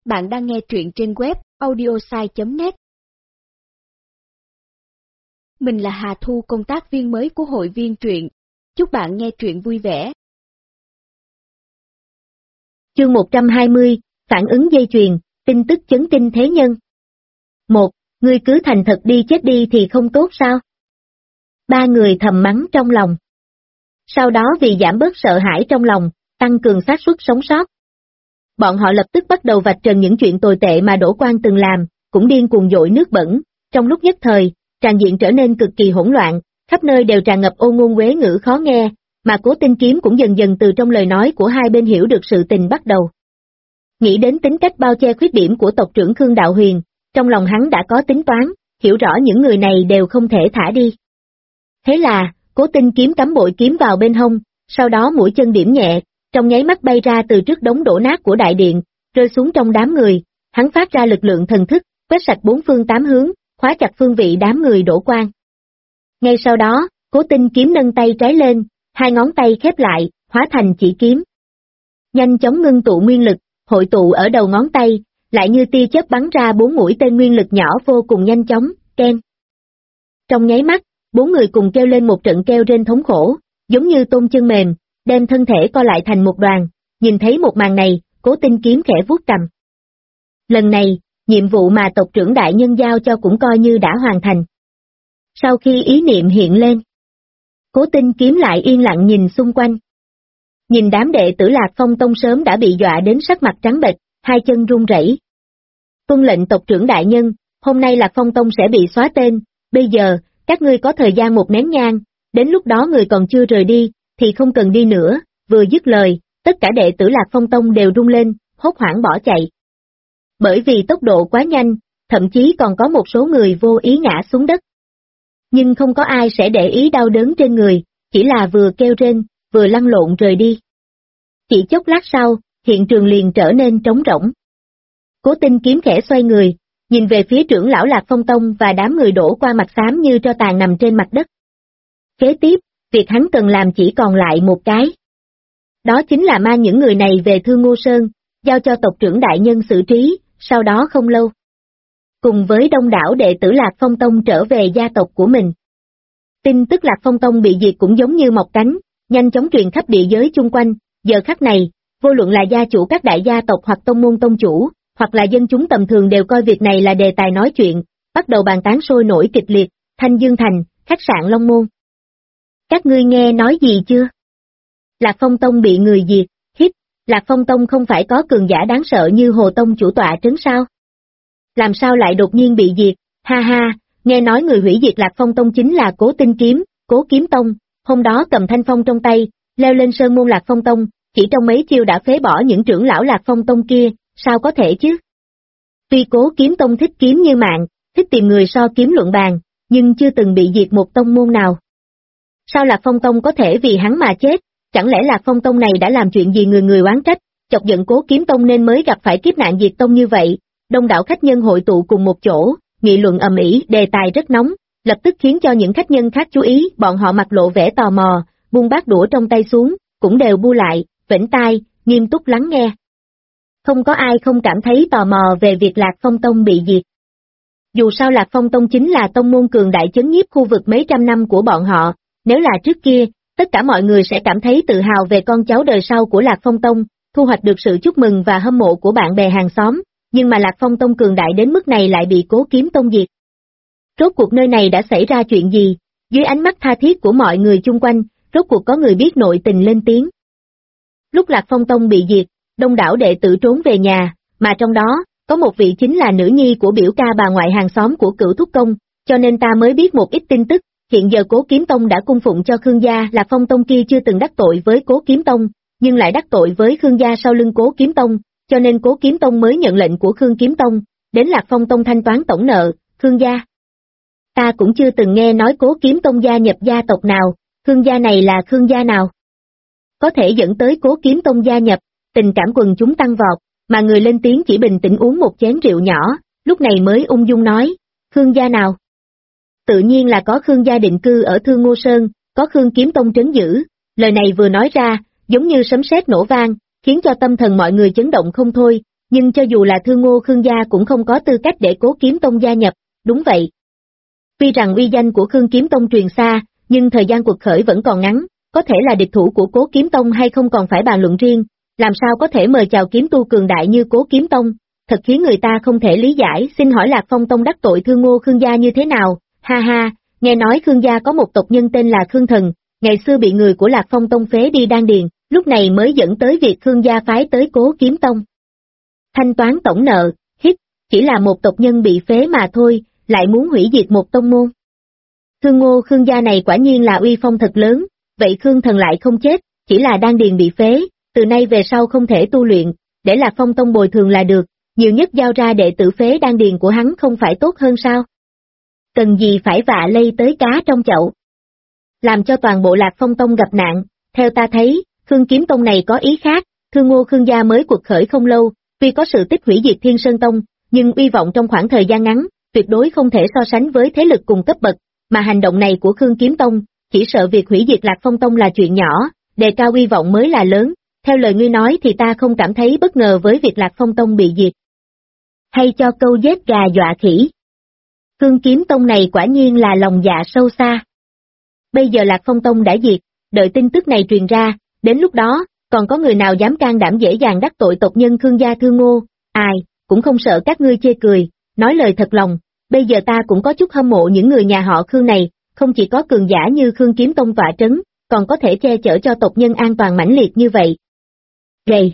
Bạn đang nghe truyện trên web audiosai.net. Mình là Hà Thu, công tác viên mới của hội viên truyện. Chúc bạn nghe truyện vui vẻ. Chương 120, phản ứng dây chuyền, tin tức chấn kinh thế nhân. 1. Ngươi cứ thành thật đi, chết đi thì không tốt sao? Ba người thầm mắng trong lòng. Sau đó vì giảm bớt sợ hãi trong lòng, tăng cường xác suất sống sót, bọn họ lập tức bắt đầu vạch trần những chuyện tồi tệ mà Đỗ Quang từng làm, cũng điên cuồng dội nước bẩn. Trong lúc nhất thời, tràng diện trở nên cực kỳ hỗn loạn, khắp nơi đều tràn ngập ô ngôn uế ngữ khó nghe, mà Cố Tinh Kiếm cũng dần dần từ trong lời nói của hai bên hiểu được sự tình bắt đầu. Nghĩ đến tính cách bao che khuyết điểm của tộc trưởng Khương Đạo Huyền, trong lòng hắn đã có tính toán, hiểu rõ những người này đều không thể thả đi. Thế là, Cố Tinh Kiếm cắm bội kiếm vào bên hông, sau đó mũi chân điểm nhẹ, trong nháy mắt bay ra từ trước đống đổ nát của đại điện, rơi xuống trong đám người, hắn phát ra lực lượng thần thức, quét sạch bốn phương tám hướng, khóa chặt phương vị đám người Đỗ Quang. Ngay sau đó, Cố Tinh Kiếm nâng tay trái lên, hai ngón tay khép lại, hóa thành chỉ kiếm. Nhanh chóng ngưng tụ nguyên lực, hội tụ ở đầu ngón tay, lại như tia chớp bắn ra bốn mũi tên nguyên lực nhỏ vô cùng nhanh chóng, keng. Trong nháy mắt, bốn người cùng kêu lên một trận kêu rên thống khổ, giống như tôm chân mềm, đem thân thể co lại thành một đoàn. Nhìn thấy một màn này, Cố Tinh Kiếm khẽ vuốt cằm. Lần này, nhiệm vụ mà tộc trưởng đại nhân giao cho cũng coi như đã hoàn thành. Sau khi ý niệm hiện lên, Cố Tinh Kiếm lại yên lặng nhìn xung quanh. Nhìn đám đệ tử Lạc Phong Tông sớm đã bị dọa đến sắc mặt trắng bệch, hai chân run rẩy. Tuân lệnh tộc trưởng đại nhân, hôm nay Lạc Phong Tông sẽ bị xóa tên, bây giờ, các ngươi có thời gian một nén nhang, đến lúc đó người còn chưa rời đi, thì không cần đi nữa. Vừa dứt lời, tất cả đệ tử Lạc Phong Tông đều rung lên, hốt hoảng bỏ chạy. Bởi vì tốc độ quá nhanh, thậm chí còn có một số người vô ý ngã xuống đất. Nhưng không có ai sẽ để ý đau đớn trên người, chỉ là vừa kêu rên, vừa lăn lộn rời đi. Chỉ chốc lát sau, hiện trường liền trở nên trống rỗng. Cố Tinh Kiếm khẽ xoay người, nhìn về phía trưởng lão Lạc Phong Tông và đám người đổ qua mặt xám như tro tàn nằm trên mặt đất. Kế tiếp, việc hắn cần làm chỉ còn lại một cái. Đó chính là mang những người này về Thương Ngô Sơn, giao cho tộc trưởng đại nhân xử trí, sau đó không lâu. Cùng với đông đảo đệ tử Lạc Phong Tông trở về gia tộc của mình. Tin tức Lạc Phong Tông bị diệt cũng giống như mọc cánh, nhanh chóng truyền khắp địa giới chung quanh. Giờ khắc này, vô luận là gia chủ các đại gia tộc hoặc tông môn tông chủ, hoặc là dân chúng tầm thường đều coi việc này là đề tài nói chuyện, bắt đầu bàn tán sôi nổi kịch liệt. Thanh Dương Thành, khách sạn Long Môn. Các ngươi nghe nói gì chưa? Lạc Phong Tông bị người diệt, hít, Lạc Phong Tông không phải có cường giả đáng sợ như Hồ Tông chủ tọa trấn sao? Làm sao lại đột nhiên bị diệt? Ha ha, nghe nói người hủy diệt Lạc Phong Tông chính là Cố Tinh Kiếm, Cố Kiếm Tông, hôm đó cầm thanh phong trong tay, leo lên sơn môn Lạc Phong Tông, chỉ trong mấy chiêu đã phế bỏ những trưởng lão Lạc Phong Tông kia, sao có thể chứ? Tuy Cố Kiếm Tông thích kiếm như mạng, thích tìm người so kiếm luận bàn, nhưng chưa từng bị diệt một tông môn nào. Sao Lạc Phong Tông có thể vì hắn mà chết? Chẳng lẽ Lạc Phong Tông này đã làm chuyện gì người người oán trách, chọc giận Cố Kiếm Tông nên mới gặp phải kiếp nạn diệt tông như vậy? Đông đảo khách nhân hội tụ cùng một chỗ, nghị luận ầm ĩ, đề tài rất nóng, lập tức khiến cho những khách nhân khác chú ý. Bọn họ mặt lộ vẻ tò mò, buông bát đũa trong tay xuống, cũng đều bu lại, vểnh tai, nghiêm túc lắng nghe. Không có ai không cảm thấy tò mò về việc Lạc Phong Tông bị diệt. Dù sao Lạc Phong Tông chính là tông môn cường đại chấn nhiếp khu vực mấy trăm năm của bọn họ, nếu là trước kia, tất cả mọi người sẽ cảm thấy tự hào về con cháu đời sau của Lạc Phong Tông, thu hoạch được sự chúc mừng và hâm mộ của bạn bè hàng xóm, nhưng mà Lạc Phong Tông cường đại đến mức này lại bị Cố Kiếm Tông diệt. Rốt cuộc nơi này đã xảy ra chuyện gì? Dưới ánh mắt tha thiết của mọi người chung quanh, rốt cuộc có người biết nội tình lên tiếng. Lúc Lạc Phong Tông bị diệt, đông đảo đệ tử trốn về nhà, mà trong đó, có một vị chính là nữ nhi của biểu ca bà ngoại hàng xóm của Cửu Thúc Công, cho nên ta mới biết một ít tin tức. Hiện giờ Cố Kiếm Tông đã cung phụng cho Khương gia. Lạc Phong Tông kia chưa từng đắc tội với Cố Kiếm Tông, nhưng lại đắc tội với Khương gia sau lưng Cố Kiếm Tông, cho nên Cố Kiếm Tông mới nhận lệnh của Khương Kiếm Tông, đến Lạc Phong Tông thanh toán tổng nợ. Khương gia. Ta cũng chưa từng nghe nói Cố Kiếm Tông gia nhập gia tộc nào, Khương gia này là Khương gia nào? Có thể dẫn tới Cố Kiếm Tông gia nhập, tình cảm quần chúng tăng vọt, mà người lên tiếng chỉ bình tĩnh uống một chén rượu nhỏ, lúc này mới ung dung nói, Khương gia nào? Tự nhiên là có Khương gia định cư ở Thương Ngô Sơn, có Khương Kiếm Tông trấn giữ. Lời này vừa nói ra, giống như sấm sét nổ vang, khiến cho tâm thần mọi người chấn động không thôi, nhưng cho dù là Thương Ngô Khương gia cũng không có tư cách để Cố Kiếm Tông gia nhập, đúng vậy. Tuy rằng uy danh của Khương Kiếm Tông truyền xa, nhưng thời gian cuộc khởi vẫn còn ngắn, có thể là địch thủ của Cố Kiếm Tông hay không còn phải bàn luận riêng, làm sao có thể mời chào kiếm tu cường đại như Cố Kiếm Tông, thật khiến người ta không thể lý giải. Xin hỏi Lạc Phong Tông đắc tội Thương Ngô Khương gia như thế nào? Ha ha, nghe nói Khương gia có một tộc nhân tên là Khương Thần, ngày xưa bị người của Lạc Phong Tông phế đi đan điền, lúc này mới dẫn tới việc Khương gia phái tới Cố Kiếm Tông. Thanh toán tổng nợ, chỉ là một tộc nhân bị phế mà thôi, lại muốn hủy diệt một tông môn. Thương Ngô Khương gia này quả nhiên là uy phong thật lớn, vậy Khương Thần lại không chết, chỉ là đan điền bị phế, từ nay về sau không thể tu luyện, để Lạc Phong Tông bồi thường là được, nhiều nhất giao ra đệ tử phế đan điền của hắn không phải tốt hơn sao? Cần gì phải vạ lây tới cá trong chậu? Làm cho toàn bộ Lạc Phong Tông gặp nạn, theo ta thấy, Khương Kiếm Tông này có ý khác, Thương Ngô Khương gia mới cuộc khởi không lâu, tuy có sự tích hủy diệt Thiên Sơn Tông, nhưng uy vọng trong khoảng thời gian ngắn, tuyệt đối không thể so sánh với thế lực cùng cấp bậc, mà hành động này của Khương Kiếm Tông, chỉ sợ việc hủy diệt Lạc Phong Tông là chuyện nhỏ, đề cao uy vọng mới là lớn, theo lời ngươi nói thì ta không cảm thấy bất ngờ với việc Lạc Phong Tông bị diệt. Hay cho câu giết gà dọa khỉ. Khương Kiếm Tông này quả nhiên là lòng dạ sâu xa. Bây giờ Lạc Phong Tông đã diệt, đợi tin tức này truyền ra, đến lúc đó, còn có người nào dám can đảm dễ dàng đắc tội tộc nhân Khương gia Thương Ngô, ai, cũng không sợ các ngươi chê cười, nói lời thật lòng, bây giờ ta cũng có chút hâm mộ những người nhà họ Khương này, không chỉ có cường giả như Khương Kiếm Tông tọa trấn, còn có thể che chở cho tộc nhân an toàn mãnh liệt như vậy. Gầy!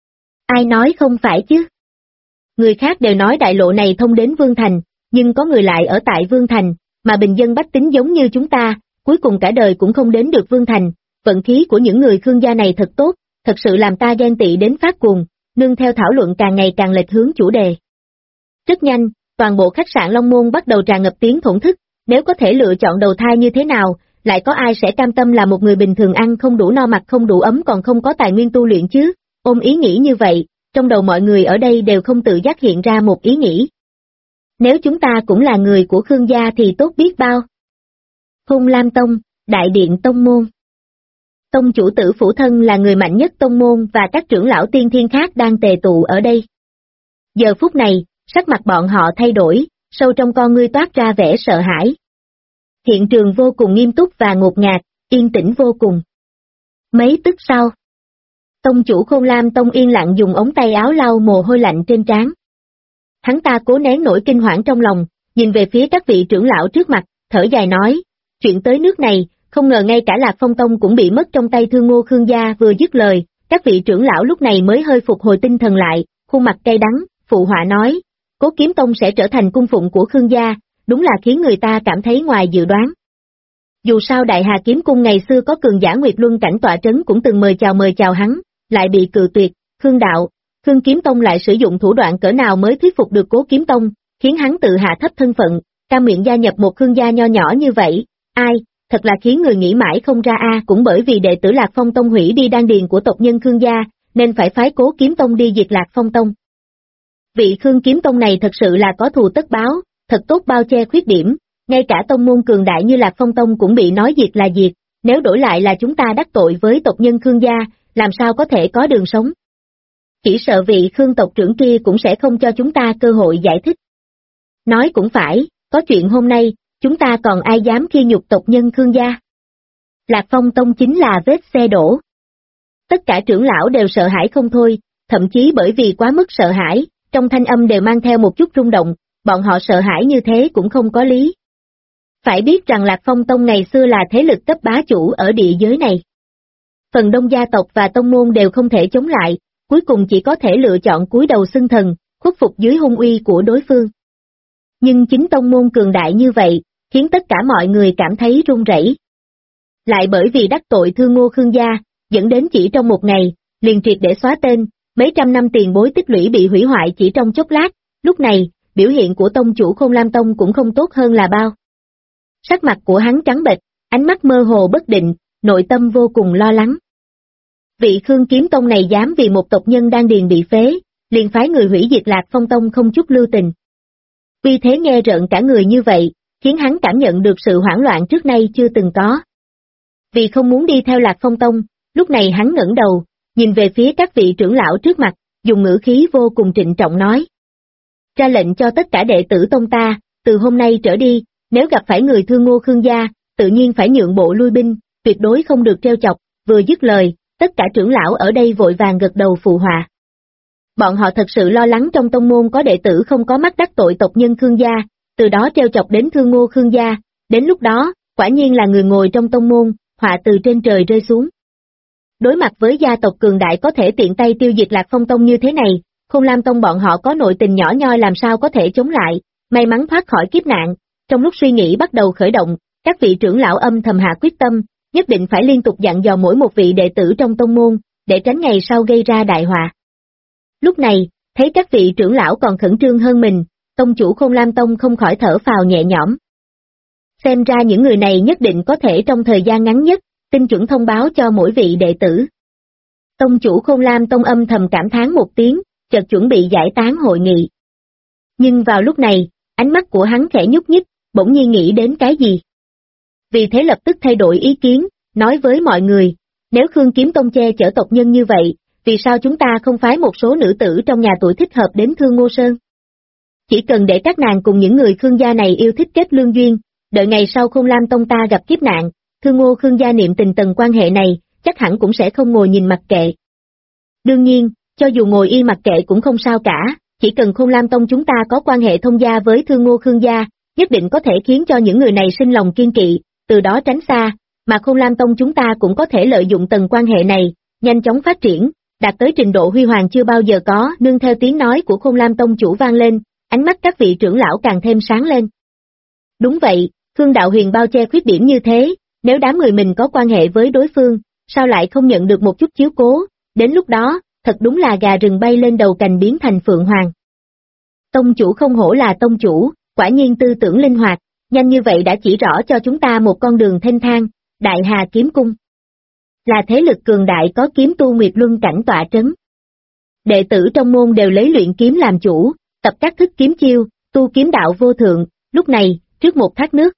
Ai nói không phải chứ? Người khác đều nói đại lộ này thông đến Vương Thành, nhưng có người lại ở tại Vương Thành, mà bình dân bách tính giống như chúng ta, cuối cùng cả đời cũng không đến được Vương Thành, vận khí của những người Khương gia này thật tốt, thật sự làm ta ghen tị đến phát cuồng, nương theo thảo luận càng ngày càng lệch hướng chủ đề. Rất nhanh, toàn bộ khách sạn Long Môn bắt đầu tràn ngập tiếng thổn thức, nếu có thể lựa chọn đầu thai như thế nào, lại có ai sẽ cam tâm là một người bình thường ăn không đủ no mặc không đủ ấm còn không có tài nguyên tu luyện chứ? Ôm ý nghĩ như vậy, trong đầu mọi người ở đây đều không tự giác hiện ra một ý nghĩ. Nếu chúng ta cũng là người của Khương gia thì tốt biết bao. Hung Lam Tông, Đại Điện Tông Môn. Tông chủ tử Phủ Thân là người mạnh nhất tông môn và các trưởng lão tiên thiên khác đang tề tụ ở đây. Giờ phút này, sắc mặt bọn họ thay đổi, sâu trong con ngươi toát ra vẻ sợ hãi. Hiện trường vô cùng nghiêm túc và ngột ngạt, yên tĩnh vô cùng. Mấy tức sau, tông chủ Khôn Lam Tông yên lặng dùng ống tay áo lau mồ hôi lạnh trên trán. Hắn ta cố nén nỗi kinh hoảng trong lòng, nhìn về phía các vị trưởng lão trước mặt, thở dài nói, chuyện tới nước này, không ngờ ngay cả Lạc Phong Tông cũng bị mất trong tay Thương Ngô Khương gia. Vừa dứt lời, các vị trưởng lão lúc này mới hơi phục hồi tinh thần lại, khuôn mặt cay đắng, phụ họa nói, Cố Kiếm Tông sẽ trở thành cung phụng của Khương gia, đúng là khiến người ta cảm thấy ngoài dự đoán. Dù sao Đại Hà Kiếm Cung ngày xưa có cường giả Nguyệt Luân cảnh tọa trấn cũng từng mời chào hắn, lại bị cự tuyệt, Khương đạo, Khương Kiếm Tông lại sử dụng thủ đoạn cỡ nào mới thuyết phục được Cố Kiếm Tông, khiến hắn tự hạ thấp thân phận, cam miệng gia nhập một Khương gia nho nhỏ như vậy, ai, thật là khiến người nghĩ mãi không ra cũng bởi vì đệ tử Lạc Phong Tông hủy đi đan điền của tộc nhân Khương gia, nên phải phái Cố Kiếm Tông đi diệt Lạc Phong Tông. Vị Khương Kiếm Tông này thật sự là có thù tất báo, thật tốt bao che khuyết điểm, ngay cả tông môn cường đại như Lạc Phong Tông cũng bị nói diệt là diệt, nếu đổi lại là chúng ta đắc tội với tộc nhân Khương gia, làm sao có thể có đường sống. Chỉ sợ vị Khương tộc trưởng kia cũng sẽ không cho chúng ta cơ hội giải thích. Nói cũng phải, có chuyện hôm nay, chúng ta còn ai dám khi nhục tộc nhân Khương gia. Lạc Phong Tông chính là vết xe đổ. Tất cả trưởng lão đều sợ hãi không thôi, thậm chí bởi vì quá mức sợ hãi, trong thanh âm đều mang theo một chút rung động, bọn họ sợ hãi như thế cũng không có lý. Phải biết rằng Lạc Phong Tông ngày xưa là thế lực cấp bá chủ ở địa giới này. Phần đông gia tộc và tông môn đều không thể chống lại, cuối cùng chỉ có thể lựa chọn cúi đầu xưng thần, khuất phục dưới hung uy của đối phương. Nhưng chính tông môn cường đại như vậy, khiến tất cả mọi người cảm thấy run rẩy. Lại bởi vì đắc tội Thương Ngô Khương gia, dẫn đến chỉ trong một ngày, liền triệt để xóa tên, mấy trăm năm tiền bối tích lũy bị hủy hoại chỉ trong chốc lát, lúc này, biểu hiện của tông chủ Khôn Lam Tông cũng không tốt hơn là bao. Sắc mặt của hắn trắng bệch, ánh mắt mơ hồ bất định, nội tâm vô cùng lo lắng. Vị Khương Kiếm Tông này dám vì một tộc nhân đang điền bị phế, liền phái người hủy diệt Lạc Phong Tông không chút lưu tình. Vì thế nghe rợn cả người như vậy, khiến hắn cảm nhận được sự hoảng loạn trước nay chưa từng có. Vì không muốn đi theo Lạc Phong Tông, lúc này hắn ngẩng đầu, nhìn về phía các vị trưởng lão trước mặt, dùng ngữ khí vô cùng trịnh trọng nói. Ra lệnh cho tất cả đệ tử tông ta, từ hôm nay trở đi, nếu gặp phải người thương Ngô Khương gia, tự nhiên phải nhượng bộ lui binh, tuyệt đối không được trêu chọc, vừa dứt lời, tất cả trưởng lão ở đây vội vàng gật đầu phụ họa. Bọn họ thật sự lo lắng trong tông môn có đệ tử không có mắt đắc tội tộc nhân Khương gia, từ đó trêu chọc đến thương Ngô Khương gia, đến lúc đó, quả nhiên là người ngồi trong tông môn, họa từ trên trời rơi xuống. Đối mặt với gia tộc cường đại có thể tiện tay tiêu diệt Lạc Phong tông như thế này, Khôn Lam tông bọn họ có nội tình nhỏ nhoi làm sao có thể chống lại, may mắn thoát khỏi kiếp nạn, trong lúc suy nghĩ bắt đầu khởi động, các vị trưởng lão âm thầm hạ quyết tâm, nhất định phải liên tục dặn dò mỗi một vị đệ tử trong tông môn, để tránh ngày sau gây ra đại họa. Lúc này, thấy các vị trưởng lão còn khẩn trương hơn mình, tông chủ Khôn Lam tông không khỏi thở phào nhẹ nhõm. Xem ra những người này nhất định có thể trong thời gian ngắn nhất, tinh chuẩn thông báo cho mỗi vị đệ tử. Tông chủ Khôn Lam tông âm thầm cảm thán một tiếng, chợt chuẩn bị giải tán hội nghị. Nhưng vào lúc này, ánh mắt của hắn khẽ nhúc nhích, bỗng nhiên nghĩ đến cái gì. Vì thế lập tức thay đổi ý kiến, nói với mọi người, nếu Khương Kiếm Tông che chở tộc nhân như vậy, vì sao chúng ta không phái một số nữ tử trong nhà tuổi thích hợp đến Thương Ngô Sơn? Chỉ cần để các nàng cùng những người Khương gia này yêu thích kết lương duyên, đợi ngày sau Khôn Lam tông ta gặp kiếp nạn, Thương Ngô Khương gia niệm tình tầng quan hệ này, chắc hẳn cũng sẽ không ngồi nhìn mặc kệ. Đương nhiên, cho dù ngồi y mặc kệ cũng không sao cả, chỉ cần Khôn Lam tông chúng ta có quan hệ thông gia với Thương Ngô Khương gia, nhất định có thể khiến cho những người này sinh lòng kiên kỵ, từ đó tránh xa, mà Khôn Lam tông chúng ta cũng có thể lợi dụng tầng quan hệ này, nhanh chóng phát triển, đạt tới trình độ huy hoàng chưa bao giờ có. Nương theo tiếng nói của Khôn Lam tông chủ vang lên, ánh mắt các vị trưởng lão càng thêm sáng lên. Đúng vậy, Khương Đạo Huyền bao che khuyết điểm như thế, nếu đám người mình có quan hệ với đối phương, sao lại không nhận được một chút chiếu cố, đến lúc đó, thật đúng là gà rừng bay lên đầu cành biến thành phượng hoàng. Tông chủ không hổ là tông chủ, quả nhiên tư tưởng linh hoạt, nhanh như vậy đã chỉ rõ cho chúng ta một con đường thênh thang, Đại Hà Kiếm Cung. Là thế lực cường đại có kiếm tu Nguyệt Luân cảnh tọa trấn. Đệ tử trong môn đều lấy luyện kiếm làm chủ, tập các thức kiếm chiêu, tu kiếm đạo vô thượng, lúc này, trước một thác nước.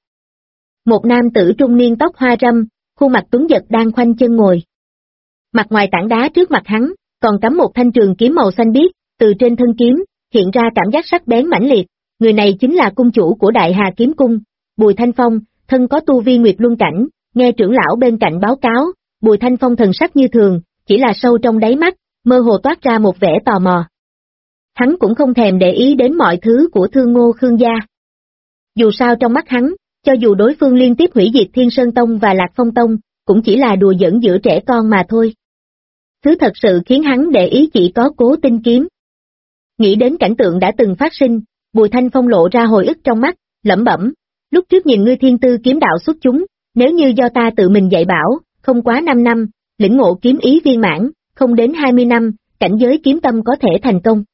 Một nam tử trung niên tóc hoa râm, khuôn mặt tuấn giật đang khoanh chân ngồi. Mặt ngoài tảng đá trước mặt hắn, còn cắm một thanh trường kiếm màu xanh biếc, từ trên thân kiếm, hiện ra cảm giác sắc bén mãnh liệt, người này chính là cung chủ của Đại Hà Kiếm Cung, Bùi Thanh Phong, thân có tu vi Nguyệt Luân cảnh, nghe trưởng lão bên cạnh báo cáo, Bùi Thanh Phong thần sắc như thường, chỉ là sâu trong đáy mắt, mơ hồ toát ra một vẻ tò mò. Hắn cũng không thèm để ý đến mọi thứ của Thương Ngô Khương gia. Dù sao trong mắt hắn, cho dù đối phương liên tiếp hủy diệt Thiên Sơn Tông và Lạc Phong Tông, cũng chỉ là đùa giỡn giữa trẻ con mà thôi. Thứ thật sự khiến hắn để ý chỉ có Cố Tinh kiếm. Nghĩ đến cảnh tượng đã từng phát sinh, Bùi Thanh Phong lộ ra hồi ức trong mắt, lẩm bẩm, lúc trước nhìn ngươi thiên tư kiếm đạo xuất chúng, nếu như do ta tự mình dạy bảo, không quá 5 năm, lĩnh ngộ kiếm ý viên mãn, không đến 20 năm, cảnh giới kiếm tâm có thể thành công.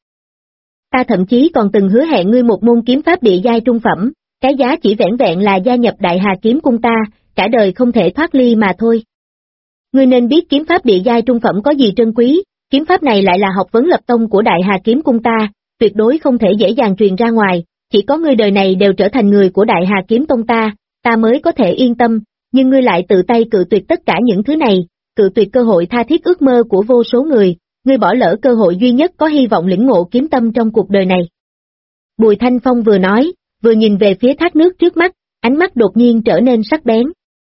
Ta thậm chí còn từng hứa hẹn ngươi một môn kiếm pháp địa giai trung phẩm, cái giá chỉ vẻn vẹn là gia nhập Đại Hà Kiếm Cung ta, cả đời không thể thoát ly mà thôi. Ngươi nên biết kiếm pháp địa giai trung phẩm có gì trân quý, kiếm pháp này lại là học vấn lập tông của Đại Hà Kiếm Cung ta, tuyệt đối không thể dễ dàng truyền ra ngoài, chỉ có ngươi đời này đều trở thành người của Đại Hà Kiếm Tông ta mới có thể yên tâm, nhưng ngươi lại tự tay cự tuyệt tất cả những thứ này, cự tuyệt cơ hội tha thiết ước mơ của vô số người, ngươi bỏ lỡ cơ hội duy nhất có hy vọng lĩnh ngộ kiếm tâm trong cuộc đời này. Bùi Thanh Phong vừa nói, vừa nhìn về phía thác nước trước mắt, ánh mắt đột nhiên trở nên sắc bén.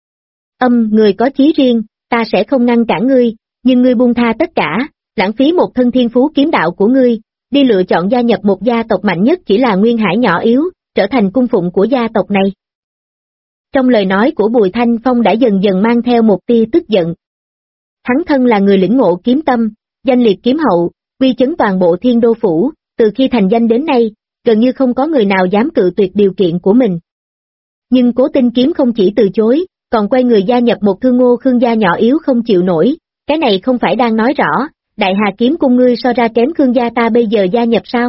Người có chí riêng, ta sẽ không ngăn cản ngươi, nhưng ngươi buông tha tất cả, lãng phí một thân thiên phú kiếm đạo của ngươi, đi lựa chọn gia nhập một gia tộc mạnh nhất chỉ là Nguyên Hải nhỏ yếu, trở thành cung phụng của gia tộc này. Trong lời nói của Bùi Thanh Phong đã dần dần mang theo một tia tức giận. Hắn thân là người lĩnh ngộ kiếm tâm, danh liệt kiếm hậu, uy chấn toàn bộ Thiên Đô Phủ, từ khi thành danh đến nay, gần như không có người nào dám cự tuyệt điều kiện của mình. Nhưng Cố Tinh kiếm không chỉ từ chối, còn quay người gia nhập một Thương Ngô Khương gia nhỏ yếu không chịu nổi, cái này không phải đang nói rõ, Đại Hà Kiếm Cung ngươi so ra kém Khương gia ta bây giờ gia nhập sao?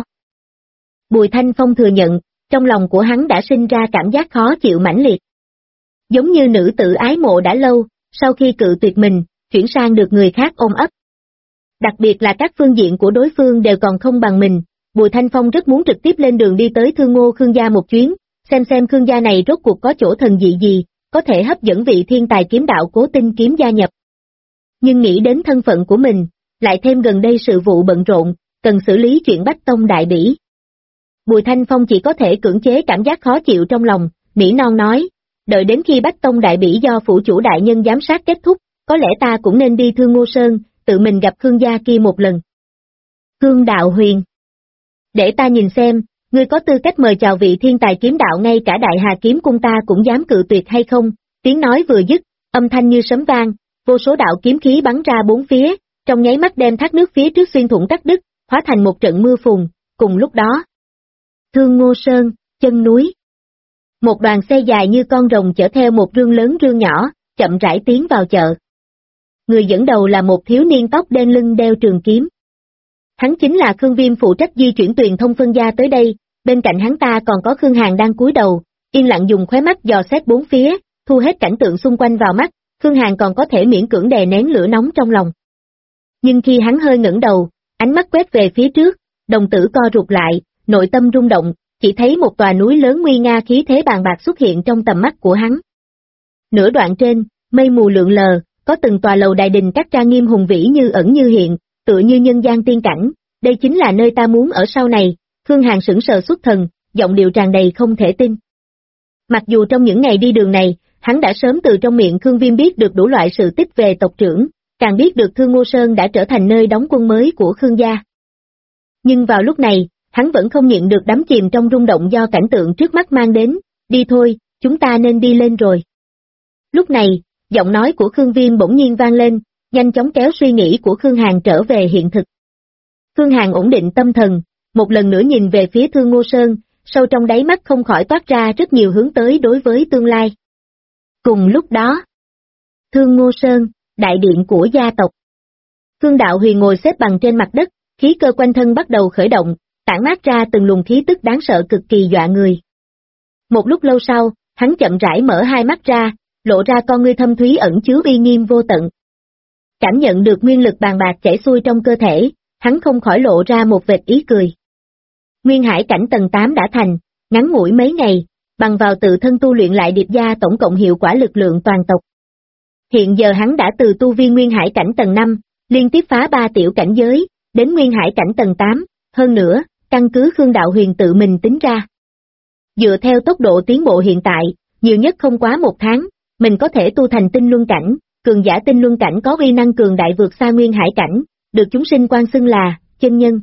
Bùi Thanh Phong thừa nhận, trong lòng của hắn đã sinh ra cảm giác khó chịu mãnh liệt. Giống như nữ tử ái mộ đã lâu, sau khi cự tuyệt mình, chuyển sang được người khác ôm ấp. Đặc biệt là các phương diện của đối phương đều còn không bằng mình, Bùi Thanh Phong rất muốn trực tiếp lên đường đi tới Thương Ngô Khương gia một chuyến, xem Khương gia này rốt cuộc có chỗ thần dị gì, có thể hấp dẫn vị thiên tài kiếm đạo Cố Tinh kiếm gia nhập. Nhưng nghĩ đến thân phận của mình, lại thêm gần đây sự vụ bận rộn, cần xử lý chuyện Bách Tông đại bỉ. Bùi Thanh Phong chỉ có thể cưỡng chế cảm giác khó chịu trong lòng, nỉ non nói, đợi đến khi Bách Tông đại bỉ do phủ chủ đại nhân giám sát kết thúc, có lẽ ta cũng nên đi Thương Ngô Sơn, tự mình gặp Khương gia kia một lần. Khương Đạo Huyền, để ta nhìn xem, ngươi có tư cách mời chào vị thiên tài kiếm đạo ngay cả Đại Hà kiếm cung ta cũng dám cự tuyệt hay không? Tiếng nói vừa dứt, âm thanh như sấm vang, vô số đạo kiếm khí bắn ra bốn phía, trong nháy mắt đem thác nước phía trước xuyên thủng cắt đứt, hóa thành một trận mưa phùn. Cùng lúc đó, Thương Ngô Sơn, chân núi. Một đoàn xe dài như con rồng chở theo một rương lớn rương nhỏ, chậm rãi tiến vào chợ. Người dẫn đầu là một thiếu niên tóc đen lưng đeo trường kiếm. Hắn chính là Khương Viêm phụ trách di chuyển truyền thông phân gia tới đây, bên cạnh hắn ta còn có Khương Hàn đang cúi đầu, yên lặng dùng khóe mắt dò xét bốn phía, thu hết cảnh tượng xung quanh vào mắt, Khương Hàn còn có thể miễn cưỡng đè nén lửa nóng trong lòng. Nhưng khi hắn hơi ngẩng đầu, ánh mắt quét về phía trước, đồng tử co rụt lại, nội tâm rung động, chỉ thấy một tòa núi lớn nguy nga khí thế bàn bạc xuất hiện trong tầm mắt của hắn. Nửa đoạn trên, mây mù lượn lờ, có từng tòa lầu đài đình các trang nghiêm hùng vĩ như ẩn như hiện, tựa như nhân gian tiên cảnh, đây chính là nơi ta muốn ở sau này. Khương Hàn sững sờ xuất thần, giọng điệu tràn đầy không thể tin. Mặc dù trong những ngày đi đường này, hắn đã sớm từ trong miệng Khương Viêm biết được đủ loại sự tích về tộc trưởng, càng biết được Thương Ngô Sơn đã trở thành nơi đóng quân mới của Khương gia. Nhưng vào lúc này, hắn vẫn không nhịn được đắm chìm trong rung động do cảnh tượng trước mắt mang đến, đi thôi, chúng ta nên đi lên rồi. Lúc này, giọng nói của Khương Viêm bỗng nhiên vang lên, nhanh chóng kéo suy nghĩ của Khương Hàn trở về hiện thực. Khương Hàn ổn định tâm thần, một lần nữa nhìn về phía Thương Ngô Sơn, sâu trong đáy mắt không khỏi toát ra rất nhiều hướng tới đối với tương lai. Cùng lúc đó, Thương Ngô Sơn, đại điện của gia tộc. Khương Đạo Huyền ngồi xếp bằng trên mặt đất, khí cơ quanh thân bắt đầu khởi động, tản mát ra từng luồng khí tức đáng sợ cực kỳ dọa người. Một lúc lâu sau, hắn chậm rãi mở hai mắt ra, lộ ra con ngươi thâm thúy ẩn chứa uy nghiêm vô tận. Cảm nhận được nguyên lực bàn bạc chảy xuôi trong cơ thể, hắn không khỏi lộ ra một vệt ý cười. Nguyên hải cảnh tầng 8 đã thành, ngắn ngủi mấy ngày, bằng vào tự thân tu luyện lại điệp gia tổng cộng hiệu quả lực lượng toàn tộc. Hiện giờ hắn đã từ tu vi nguyên hải cảnh tầng 5, liên tiếp phá 3 tiểu cảnh giới, đến nguyên hải cảnh tầng 8, hơn nữa, căn cứ Khương Đạo Huyền tự mình tính ra. Dựa theo tốc độ tiến bộ hiện tại, nhiều nhất không quá 1 tháng, mình có thể tu thành tinh luân cảnh, cường giả tinh luân cảnh có uy năng cường đại vượt xa nguyên hải cảnh, được chúng sinh quan xưng là chân nhân.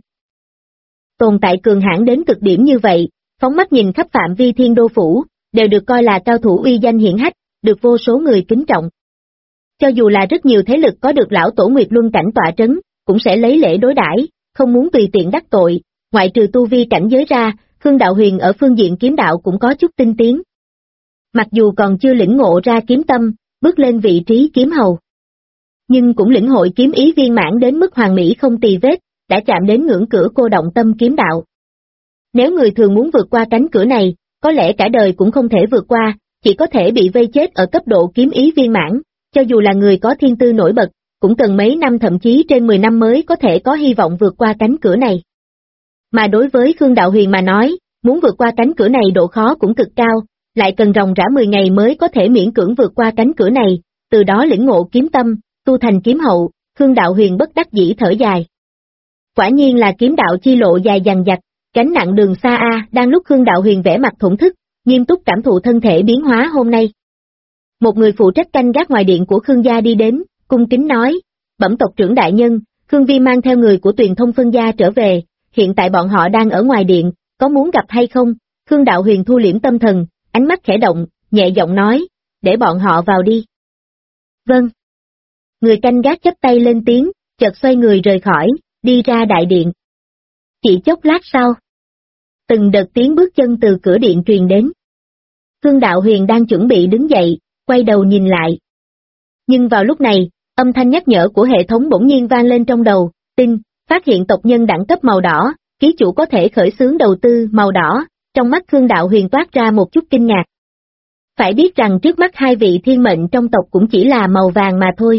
Tồn tại cường hãn đến cực điểm như vậy, phóng mắt nhìn khắp phạm vi Thiên Đô phủ, đều được coi là cao thủ uy danh hiển hách, được vô số người kính trọng. Cho dù là rất nhiều thế lực có được lão tổ Nguyệt Luân cảnh tọa trấn, cũng sẽ lấy lễ đối đãi, không muốn tùy tiện đắc tội, ngoại trừ tu vi cảnh giới ra, Khương Đạo Huyền ở phương diện kiếm đạo cũng có chút tinh tiến. Mặc dù còn chưa lĩnh ngộ ra kiếm tâm, bước lên vị trí kiếm hầu, nhưng cũng lĩnh hội kiếm ý viên mãn đến mức hoàn mỹ không tì vết, đã chạm đến ngưỡng cửa cô động tâm kiếm đạo. Nếu người thường muốn vượt qua cánh cửa này, có lẽ cả đời cũng không thể vượt qua, chỉ có thể bị vây chết ở cấp độ kiếm ý viên mãn, cho dù là người có thiên tư nổi bật, cũng cần mấy năm thậm chí trên 10 năm mới có thể có hy vọng vượt qua cánh cửa này. Mà đối với Khương Đạo Huyền mà nói, muốn vượt qua cánh cửa này độ khó cũng cực cao, lại cần ròng rã 10 ngày mới có thể miễn cưỡng vượt qua cánh cửa này, từ đó lĩnh ngộ kiếm tâm, tu thành kiếm hậu. Khương Đạo Huyền bất đắc dĩ thở dài. Quả nhiên là kiếm đạo chi lộ dài dằng dặc, gánh nặng đường xa a. Đang lúc Khương Đạo Huyền vẽ mặt thổn thức, nghiêm túc cảm thụ thân thể biến hóa hôm nay. Một người phụ trách canh gác ngoài điện của Khương gia đi đến, cung kính nói, bẩm tộc trưởng đại nhân, Khương Vi mang theo người của Tuyền Thông phân gia trở về, hiện tại bọn họ đang ở ngoài điện, có muốn gặp hay không? Khương Đạo Huyền thu liễm tâm thần, ánh mắt khẽ động, nhẹ giọng nói, để bọn họ vào đi. Vâng. Người canh gác chắp tay lên tiếng, chợt xoay người rời khỏi, đi ra đại điện. Chỉ chốc lát sau, từng đợt tiếng bước chân từ cửa điện truyền đến. Khương Đạo Huyền đang chuẩn bị đứng dậy, quay đầu nhìn lại. Nhưng vào lúc này, âm thanh nhắc nhở của hệ thống bỗng nhiên vang lên trong đầu, tin, phát hiện tộc nhân đẳng cấp màu đỏ, ký chủ có thể khởi xướng đầu tư màu đỏ, trong mắt Khương Đạo Huyền toát ra một chút kinh ngạc. Phải biết rằng trước mắt hai vị thiên mệnh trong tộc cũng chỉ là màu vàng mà thôi.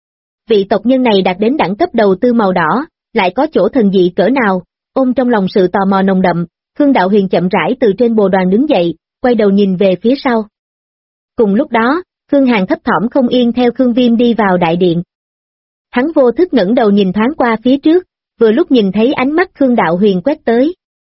Vị tộc nhân này đạt đến đẳng cấp đầu tư màu đỏ, lại có chỗ thần dị cỡ nào, ôm trong lòng sự tò mò nồng đậm, Khương Đạo Huyền chậm rãi từ trên bồ đoàn đứng dậy, quay đầu nhìn về phía sau. Cùng lúc đó, Khương Hàn thấp thỏm không yên theo Khương Viêm đi vào đại điện. Hắn vô thức ngẩng đầu nhìn thoáng qua phía trước, vừa lúc nhìn thấy ánh mắt Khương Đạo Huyền quét tới.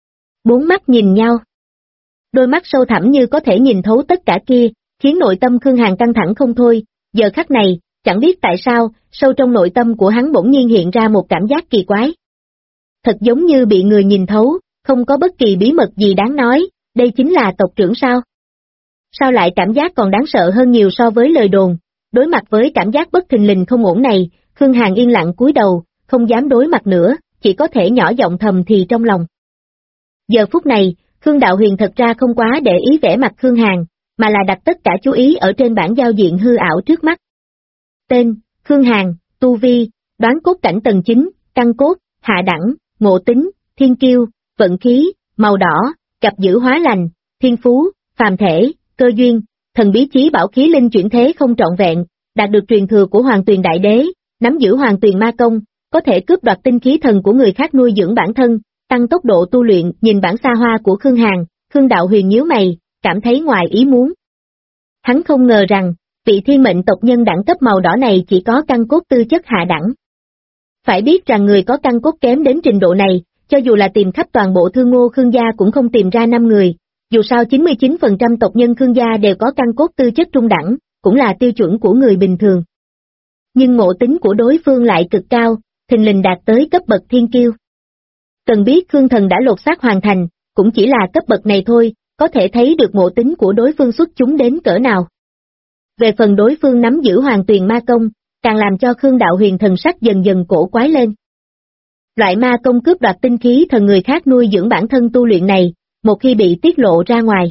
Bốn mắt nhìn nhau. Đôi mắt sâu thẳm như có thể nhìn thấu tất cả kia, khiến nội tâm Khương Hàn căng thẳng không thôi, giờ khắc này, chẳng biết tại sao, sâu trong nội tâm của hắn bỗng nhiên hiện ra một cảm giác kỳ quái. Thật giống như bị người nhìn thấu, không có bất kỳ bí mật gì đáng nói, đây chính là tộc trưởng sao? Sao lại cảm giác còn đáng sợ hơn nhiều so với lời đồn, đối mặt với cảm giác bất thình lình không ổn này, Khương Hàn yên lặng cúi đầu, không dám đối mặt nữa, chỉ có thể nhỏ giọng thầm thì trong lòng. Giờ phút này, Khương Đạo Huyền thật ra không quá để ý vẻ mặt Khương Hàn, mà là đặt tất cả chú ý ở trên bảng giao diện hư ảo trước mắt. Tên, Khương Hàn, tu vi, đoán cốt cảnh tầng 9, căn cốt, hạ đẳng, ngộ tính, thiên kiêu, vận khí, màu đỏ, cặp giữ hóa lành, thiên phú, phàm thể, cơ duyên, thần bí chí bảo khí linh chuyển thế không trọn vẹn, đạt được truyền thừa của Hoàng Tuyền Đại Đế, nắm giữ Hoàng Tuyền Ma Công, có thể cướp đoạt tinh khí thần của người khác nuôi dưỡng bản thân, tăng tốc độ tu luyện. Nhìn bản xa hoa của Khương Hàn, Khương Đạo Huyền nhíu mày, cảm thấy ngoài ý muốn. Hắn không ngờ rằng, vị thiên mệnh tộc nhân đẳng cấp màu đỏ này chỉ có căn cốt tư chất hạ đẳng. Phải biết rằng người có căn cốt kém đến trình độ này, cho dù là tìm khắp toàn bộ Thương Ngô Khương gia cũng không tìm ra 5 người, dù sao 99% tộc nhân Khương gia đều có căn cốt tư chất trung đẳng, cũng là tiêu chuẩn của người bình thường. Nhưng ngộ tính của đối phương lại cực cao, thình lình đạt tới cấp bậc thiên kiêu. Cần biết Khương Thần đã lột xác hoàn thành, cũng chỉ là cấp bậc này thôi, có thể thấy được ngộ tính của đối phương xuất chúng đến cỡ nào. Về phần đối phương nắm giữ Hoàng Tuyền Ma Công, càng làm cho Khương Đạo Huyền thần sắc dần dần cổ quái lên. Loại ma công cướp đoạt tinh khí thần người khác nuôi dưỡng bản thân tu luyện này, một khi bị tiết lộ ra ngoài,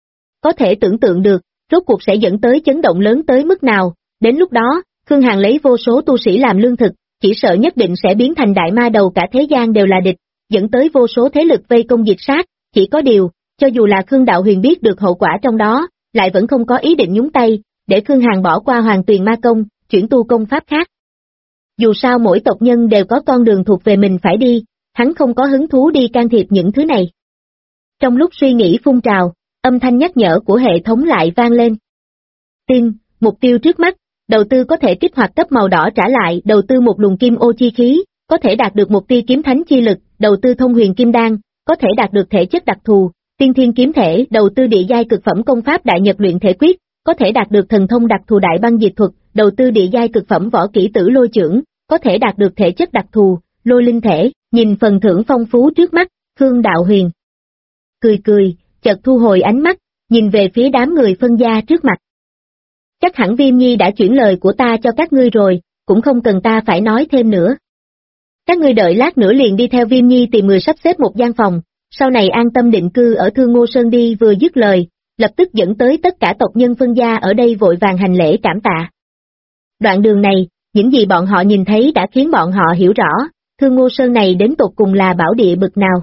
có thể tưởng tượng được, rốt cuộc sẽ dẫn tới chấn động lớn tới mức nào. Đến lúc đó, Khương Hàn lấy vô số tu sĩ làm lương thực, chỉ sợ nhất định sẽ biến thành đại ma đầu cả thế gian đều là địch, dẫn tới vô số thế lực vây công diệt sát. Chỉ có điều, cho dù là Khương Đạo Huyền biết được hậu quả trong đó, lại vẫn không có ý định nhúng tay, để Khương Hàn bỏ qua Hoàng Tuyền Ma Công, chuyển tu công pháp khác. Dù sao mỗi tộc nhân đều có con đường thuộc về mình phải đi, hắn không có hứng thú đi can thiệp những thứ này. Trong lúc suy nghĩ phun trào, âm thanh nhắc nhở của hệ thống lại vang lên. Tin, mục tiêu trước mắt, đầu tư có thể kích hoạt cấp màu đỏ trả lại, đầu tư một luồng kim ô chi khí, có thể đạt được một tia kiếm thánh chi lực, đầu tư thông huyền kim đan, có thể đạt được thể chất đặc thù, tiên thiên kiếm thể, đầu tư địa giai cực phẩm công pháp đại nhật luyện thể quyết, có thể đạt được thần thông đặc thù đại băng diệt thuật, đầu tư địa giai cực phẩm võ kỹ tử lôi chưởng, có thể đạt được thể chất đặc thù, lôi linh thể. Nhìn phần thưởng phong phú trước mắt, Khương Đạo Huyền cười, chợt thu hồi ánh mắt, nhìn về phía đám người phân gia trước mặt. Chắc hẳn Viêm Nhi đã chuyển lời của ta cho các ngươi rồi, cũng không cần ta phải nói thêm nữa. Các ngươi đợi lát nữa liền đi theo Viêm Nhi tìm người sắp xếp một gian phòng, sau này an tâm định cư ở Thương Ngô Sơn đi. Vừa dứt lời, lập tức dẫn tới tất cả tộc nhân phân gia ở đây vội vàng hành lễ cảm tạ. Đoạn đường này, những gì bọn họ nhìn thấy đã khiến bọn họ hiểu rõ, Thương Ngô Sơn này đến tột cùng là bảo địa bực nào.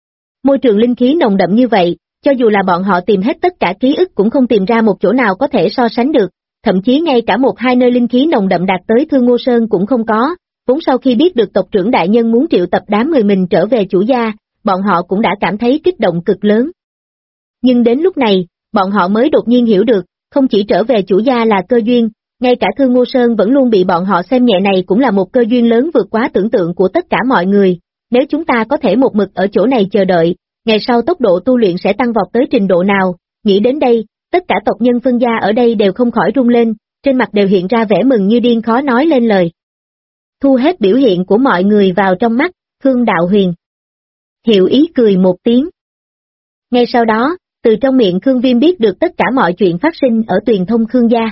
Môi trường linh khí nồng đậm như vậy, cho dù là bọn họ tìm hết tất cả ký ức cũng không tìm ra một chỗ nào có thể so sánh được, thậm chí ngay cả một hai nơi linh khí nồng đậm đạt tới Thương Ngô Sơn cũng không có. Vốn sau khi biết được tộc trưởng đại nhân muốn triệu tập đám người mình trở về chủ gia, bọn họ cũng đã cảm thấy kích động cực lớn. Nhưng đến lúc này, bọn họ mới đột nhiên hiểu được, không chỉ trở về chủ gia là cơ duyên, ngay cả Thương Ngô Sơn vẫn luôn bị bọn họ xem nhẹ này cũng là một cơ duyên lớn vượt quá tưởng tượng của tất cả mọi người. Nếu chúng ta có thể một mực ở chỗ này chờ đợi, ngày sau tốc độ tu luyện sẽ tăng vọt tới trình độ nào. Nghĩ đến đây, tất cả tộc nhân phân gia ở đây đều không khỏi rung lên, trên mặt đều hiện ra vẻ mừng như điên khó nói lên lời. Thu hết biểu hiện của mọi người vào trong mắt, Khương Đạo Huyền hiểu ý cười một tiếng. Ngay sau đó, từ trong miệng Khương Viêm biết được tất cả mọi chuyện phát sinh ở Tuyền Thông Khương gia.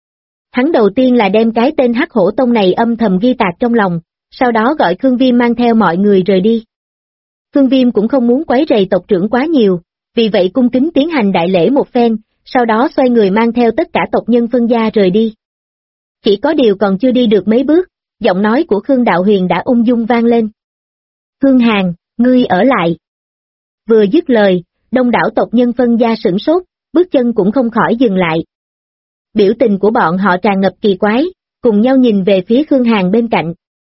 Hắn đầu tiên là đem cái tên Hắc Hổ Tông này âm thầm ghi tạc trong lòng, sau đó gọi Khương Viêm mang theo mọi người rời đi. Khương Viêm cũng không muốn quấy rầy tộc trưởng quá nhiều, vì vậy cung kính tiến hành đại lễ một phen, sau đó xoay người mang theo tất cả tộc nhân phân gia rời đi. Chỉ có điều còn chưa đi được mấy bước, giọng nói của Khương Đạo Huyền đã ung dung vang lên. Khương Hàn, ngươi ở lại. Vừa dứt lời, đông đảo tộc nhân phân gia sửng sốt, bước chân cũng không khỏi dừng lại. Biểu tình của bọn họ tràn ngập kỳ quái, cùng nhau nhìn về phía Khương Hàn bên cạnh.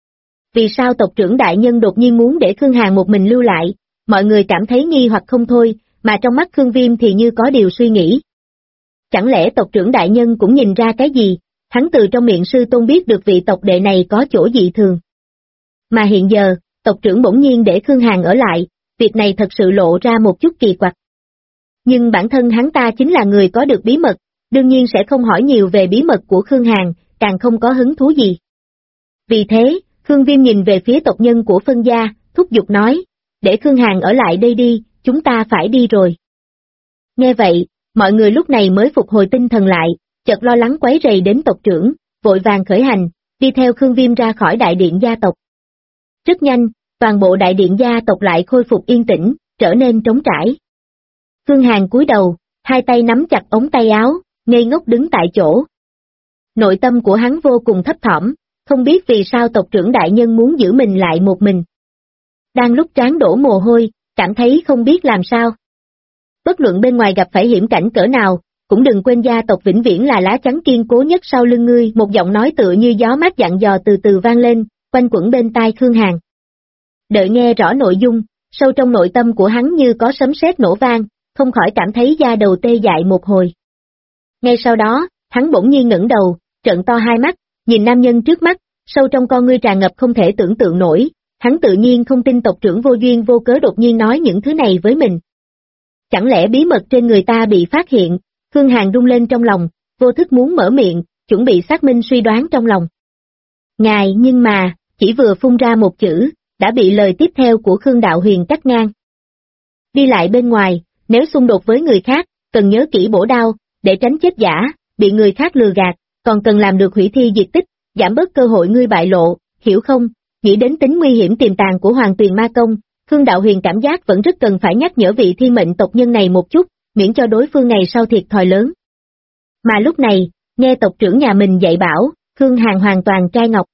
Vì sao tộc trưởng đại nhân đột nhiên muốn để Khương Hàn một mình lưu lại? Mọi người cảm thấy nghi hoặc không thôi, mà trong mắt Khương Viêm thì như có điều suy nghĩ. Chẳng lẽ tộc trưởng đại nhân cũng nhìn ra cái gì? Hắn từ trong miệng sư tôn biết được vị tộc đệ này có chỗ dị thường. Mà hiện giờ, tộc trưởng bỗng nhiên để Khương Hàn ở lại, việc này thật sự lộ ra một chút kỳ quặc. Nhưng bản thân hắn ta chính là người có được bí mật, đương nhiên sẽ không hỏi nhiều về bí mật của Khương Hàn, càng không có hứng thú gì. Vì thế, Khương Viêm nhìn về phía tộc nhân của phân gia, thúc giục nói, để Khương Hàn ở lại đây đi, chúng ta phải đi rồi. Nghe vậy, mọi người lúc này mới phục hồi tinh thần lại, chợt lo lắng quấy rầy đến tộc trưởng, vội vàng khởi hành, đi theo Khương Viêm ra khỏi đại điện gia tộc. Rất nhanh, toàn bộ đại điện gia tộc lại khôi phục yên tĩnh, trở nên trống trải. Khương Hàn cúi đầu, hai tay nắm chặt ống tay áo, ngây ngốc đứng tại chỗ. Nội tâm của hắn vô cùng thấp thỏm, không biết vì sao tộc trưởng đại nhân muốn giữ mình lại một mình. Đang lúc trán đổ mồ hôi, cảm thấy không biết làm sao. Bất luận bên ngoài gặp phải hiểm cảnh cỡ nào, cũng đừng quên gia tộc vĩnh viễn là lá chắn kiên cố nhất sau lưng ngươi. Một giọng nói tựa như gió mát dặn dò từ từ vang lên, quanh quẩn bên tai Khương Hàn. Đợi nghe rõ nội dung, sâu trong nội tâm của hắn như có sấm sét nổ vang, không khỏi cảm thấy da đầu tê dại một hồi. Ngay sau đó, hắn bỗng nhiên ngẩng đầu, trợn to hai mắt, nhìn nam nhân trước mắt, sâu trong con ngươi tràn ngập không thể tưởng tượng nổi, hắn tự nhiên không tin tộc trưởng vô duyên vô cớ đột nhiên nói những thứ này với mình. Chẳng lẽ bí mật trên người ta bị phát hiện? Khương Hàn rung lên trong lòng, vô thức muốn mở miệng, chuẩn bị xác minh suy đoán trong lòng. Ngài, nhưng mà, chỉ vừa phun ra một chữ, đã bị lời tiếp theo của Khương Đạo Huyền cắt ngang. Đi lại bên ngoài, nếu xung đột với người khác, cần nhớ kỹ bổ đao, để tránh chết giả, bị người khác lừa gạt, còn cần làm được hủy thi diệt tích, giảm bớt cơ hội ngươi bại lộ, hiểu không? Nghĩ đến tính nguy hiểm tiềm tàng của Hoàng Tuyền Ma Công, Khương Đạo Huyền cảm giác vẫn rất cần phải nhắc nhở vị thiên mệnh tộc nhân này một chút, miễn cho đối phương ngày sau thiệt thòi lớn. Mà lúc này, nghe tộc trưởng nhà mình dạy bảo, Khương Hàn hoàn toàn trai ngọc.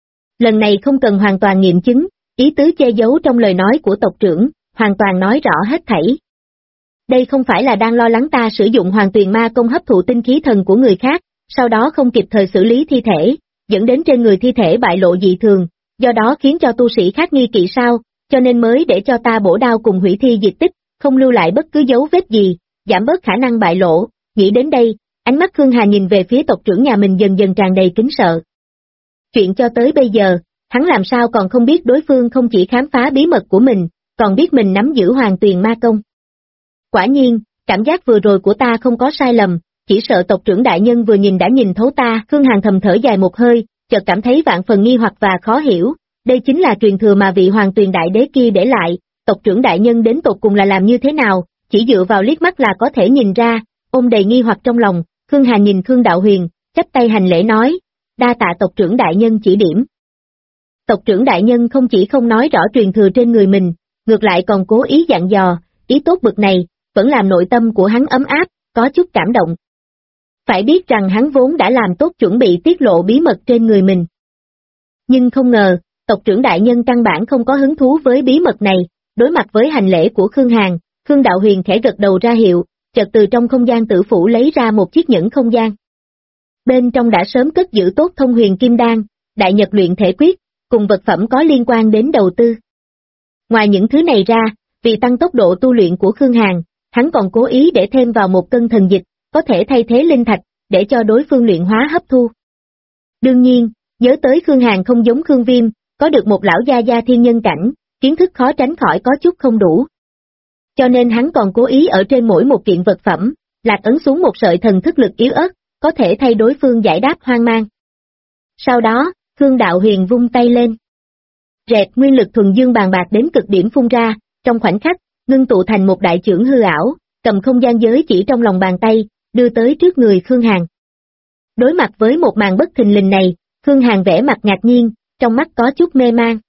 Lần này không cần hoàn toàn nghiệm chứng, ý tứ che giấu trong lời nói của tộc trưởng, hoàn toàn nói rõ hết thảy. Đây không phải là đang lo lắng ta sử dụng Hoàng Tuyền Ma Công hấp thụ tinh khí thần của người khác, sau đó không kịp thời xử lý thi thể, dẫn đến trên người thi thể bại lộ dị thường, do đó khiến cho tu sĩ khác nghi kỵ sao, cho nên mới để cho ta bổ đao cùng hủy thi diệt tích, không lưu lại bất cứ dấu vết gì, giảm bớt khả năng bại lộ. Nghĩ đến đây, ánh mắt Khương Hà nhìn về phía tộc trưởng nhà mình dần dần tràn đầy kính sợ. Chuyện cho tới bây giờ, hắn làm sao còn không biết đối phương không chỉ khám phá bí mật của mình, còn biết mình nắm giữ Hoàng Tuyền Ma Công. Quả nhiên, cảm giác vừa rồi của ta không có sai lầm, chỉ sợ tộc trưởng đại nhân vừa nhìn đã nhìn thấu ta. Khương Hàn thầm thở dài một hơi, chợt cảm thấy vạn phần nghi hoặc và khó hiểu, đây chính là truyền thừa mà vị Hoàng Tuyền đại đế kia để lại, tộc trưởng đại nhân đến tột cùng là làm như thế nào, chỉ dựa vào liếc mắt là có thể nhìn ra. Ôm đầy nghi hoặc trong lòng, Khương Hàn nhìn Khương Đạo Huyền, chắp tay hành lễ nói, đa tạ tộc trưởng đại nhân chỉ điểm. Tộc trưởng đại nhân không chỉ không nói rõ truyền thừa trên người mình, ngược lại còn cố ý dặn dò, ý tốt bực này, vẫn làm nội tâm của hắn ấm áp, có chút cảm động. Phải biết rằng hắn vốn đã làm tốt chuẩn bị tiết lộ bí mật trên người mình. Nhưng không ngờ, tộc trưởng đại nhân căn bản không có hứng thú với bí mật này, đối mặt với hành lễ của Khương Hàn, Khương Đạo Huyền khẽ gật đầu ra hiệu, chợt từ trong không gian tử phủ lấy ra một chiếc nhẫn không gian. Bên trong đã sớm cất giữ tốt thông huyền kim đan, đại nhật luyện thể quyết, cùng vật phẩm có liên quan đến đầu tư. Ngoài những thứ này ra, vì tăng tốc độ tu luyện của Khương Hàn, hắn còn cố ý để thêm vào một cân thần dịch, có thể thay thế linh thạch, để cho đối phương luyện hóa hấp thu. Đương nhiên, nhớ tới Khương Hàn không giống Khương Viêm, có được một lão gia gia thiên nhân cảnh, kiến thức khó tránh khỏi có chút không đủ. Cho nên hắn còn cố ý ở trên mỗi một kiện vật phẩm, lạc ấn xuống một sợi thần thức lực yếu ớt, có thể thay đối phương giải đáp hoang mang. Sau đó, Khương Đạo Huyền vung tay lên. Rẹt nguyên lực thuần dương bàn bạc đến cực điểm phun ra, trong khoảnh khắc, ngưng tụ thành một đại chưởng hư ảo, cầm không gian giới chỉ trong lòng bàn tay, đưa tới trước người Khương Hàn. Đối mặt với một màn bất thình lình này, Khương Hàn vẻ mặt ngạc nhiên, trong mắt có chút mê man.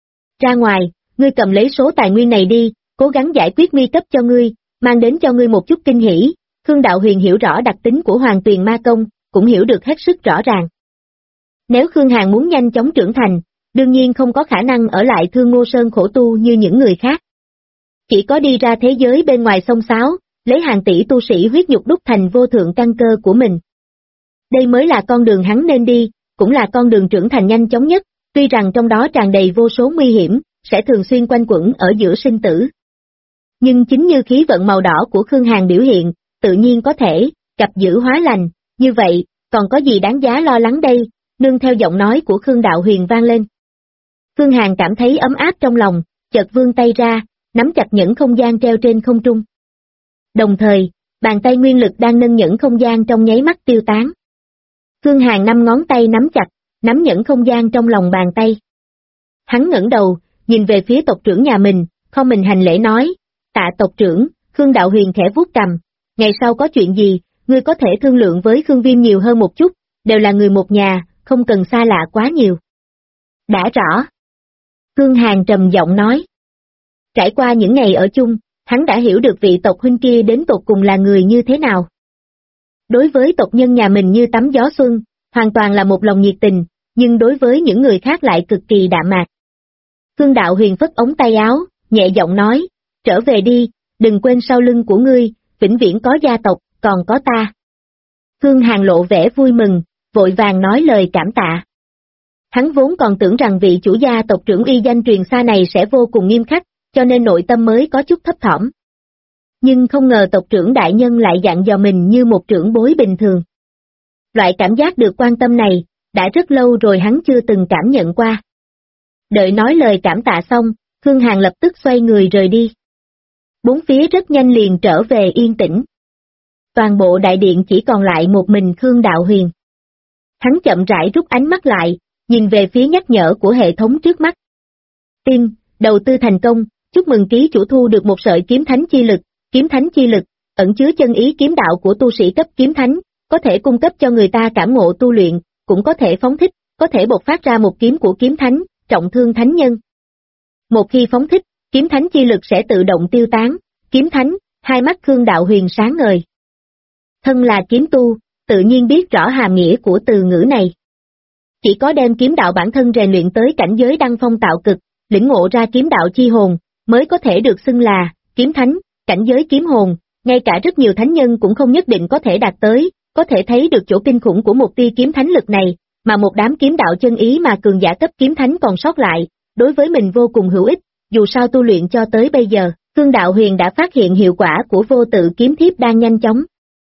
Ra ngoài, ngươi cầm lấy số tài nguyên này đi, cố gắng giải quyết nguy cấp cho ngươi, mang đến cho ngươi một chút kinh hỉ. Khương Đạo Huyền hiểu rõ đặc tính của Hoàng Tuyền Ma Công, cũng hiểu được hết sức rõ ràng. Nếu Khương Hàn muốn nhanh chóng trưởng thành, đương nhiên không có khả năng ở lại Thương Ngô Sơn khổ tu như những người khác. Chỉ có đi ra thế giới bên ngoài xông xáo, lấy hàng tỷ tu sĩ huyết nhục đúc thành vô thượng căn cơ của mình. Đây mới là con đường hắn nên đi, cũng là con đường trưởng thành nhanh chóng nhất, tuy rằng trong đó tràn đầy vô số nguy hiểm, sẽ thường xuyên quanh quẩn ở giữa sinh tử. Nhưng chính như khí vận màu đỏ của Khương Hàn biểu hiện, tự nhiên có thể, gặp dữ hóa lành, như vậy, còn có gì đáng giá lo lắng đây, nương theo giọng nói của Khương Đạo Huyền vang lên. Khương Hàn cảm thấy ấm áp trong lòng, chợt vươn tay ra, nắm chặt nhẫn không gian treo trên không trung. Đồng thời, bàn tay nguyên lực đang nâng nhẫn không gian trong nháy mắt tiêu tán. Khương Hàn 5 ngón tay nắm chặt, nắm nhẫn không gian trong lòng bàn tay. Hắn ngẩng đầu, nhìn về phía tộc trưởng nhà mình, không mình hành lễ nói, tạ tộc trưởng. Khương Đạo Huyền khẽ vuốt cằm, ngày sau có chuyện gì, ngươi có thể thương lượng với Khương Viêm nhiều hơn một chút, đều là người một nhà, không cần xa lạ quá nhiều. Đã rõ. Khương Hàn trầm giọng nói. Trải qua những ngày ở chung, hắn đã hiểu được vị tộc huynh kia đến tột cùng là người như thế nào. Đối với tộc nhân nhà mình như tắm gió xuân, hoàn toàn là một lòng nhiệt tình, nhưng đối với những người khác lại cực kỳ đạm mạc. Khương Đạo Huyền phất ống tay áo, nhẹ giọng nói, trở về đi, đừng quên sau lưng của ngươi, vĩnh viễn có gia tộc, còn có ta. Khương Hàn lộ vẻ vui mừng, vội vàng nói lời cảm tạ. Hắn vốn còn tưởng rằng vị chủ gia tộc trưởng uy danh truyền xa này sẽ vô cùng nghiêm khắc, cho nên nội tâm mới có chút thấp thỏm. Nhưng không ngờ tộc trưởng đại nhân lại dặn dò mình như một trưởng bối bình thường. Loại cảm giác được quan tâm này, đã rất lâu rồi hắn chưa từng cảm nhận qua. Đợi nói lời cảm tạ xong, Khương Hàn lập tức xoay người rời đi. Bốn phía rất nhanh liền trở về yên tĩnh. Toàn bộ đại điện chỉ còn lại một mình Khương Đạo Huyền. Hắn chậm rãi rút ánh mắt lại, nhìn về phía nhắc nhở của hệ thống trước mắt. Tin, đầu tư thành công, chúc mừng ký chủ thu được một sợi kiếm thánh chi lực, ẩn chứa chân ý kiếm đạo của tu sĩ cấp kiếm thánh, có thể cung cấp cho người ta cảm ngộ tu luyện, cũng có thể phóng thích, có thể bộc phát ra một kiếm của kiếm thánh, trọng thương thánh nhân. Một khi phóng thích, kiếm thánh chi lực sẽ tự động tiêu tán, kiếm thánh, hai mắt Khương Đạo Huyền sáng ngời. Thân là kiếm tu, tự nhiên biết rõ hàm nghĩa của từ ngữ này. Chỉ có đem kiếm đạo bản thân rèn luyện tới cảnh giới đăng phong tạo cực, lĩnh ngộ ra kiếm đạo chi hồn, mới có thể được xưng là kiếm thánh, cảnh giới kiếm hồn, ngay cả rất nhiều thánh nhân cũng không nhất định có thể đạt tới, có thể thấy được chỗ kinh khủng của một tia kiếm thánh lực này, mà một đám kiếm đạo chân ý mà cường giả cấp kiếm thánh còn sót lại, đối với mình vô cùng hữu ích, dù sao tu luyện cho tới bây giờ, Khương Đạo Huyền đã phát hiện hiệu quả của vô tự kiếm thiếp đang nhanh chóng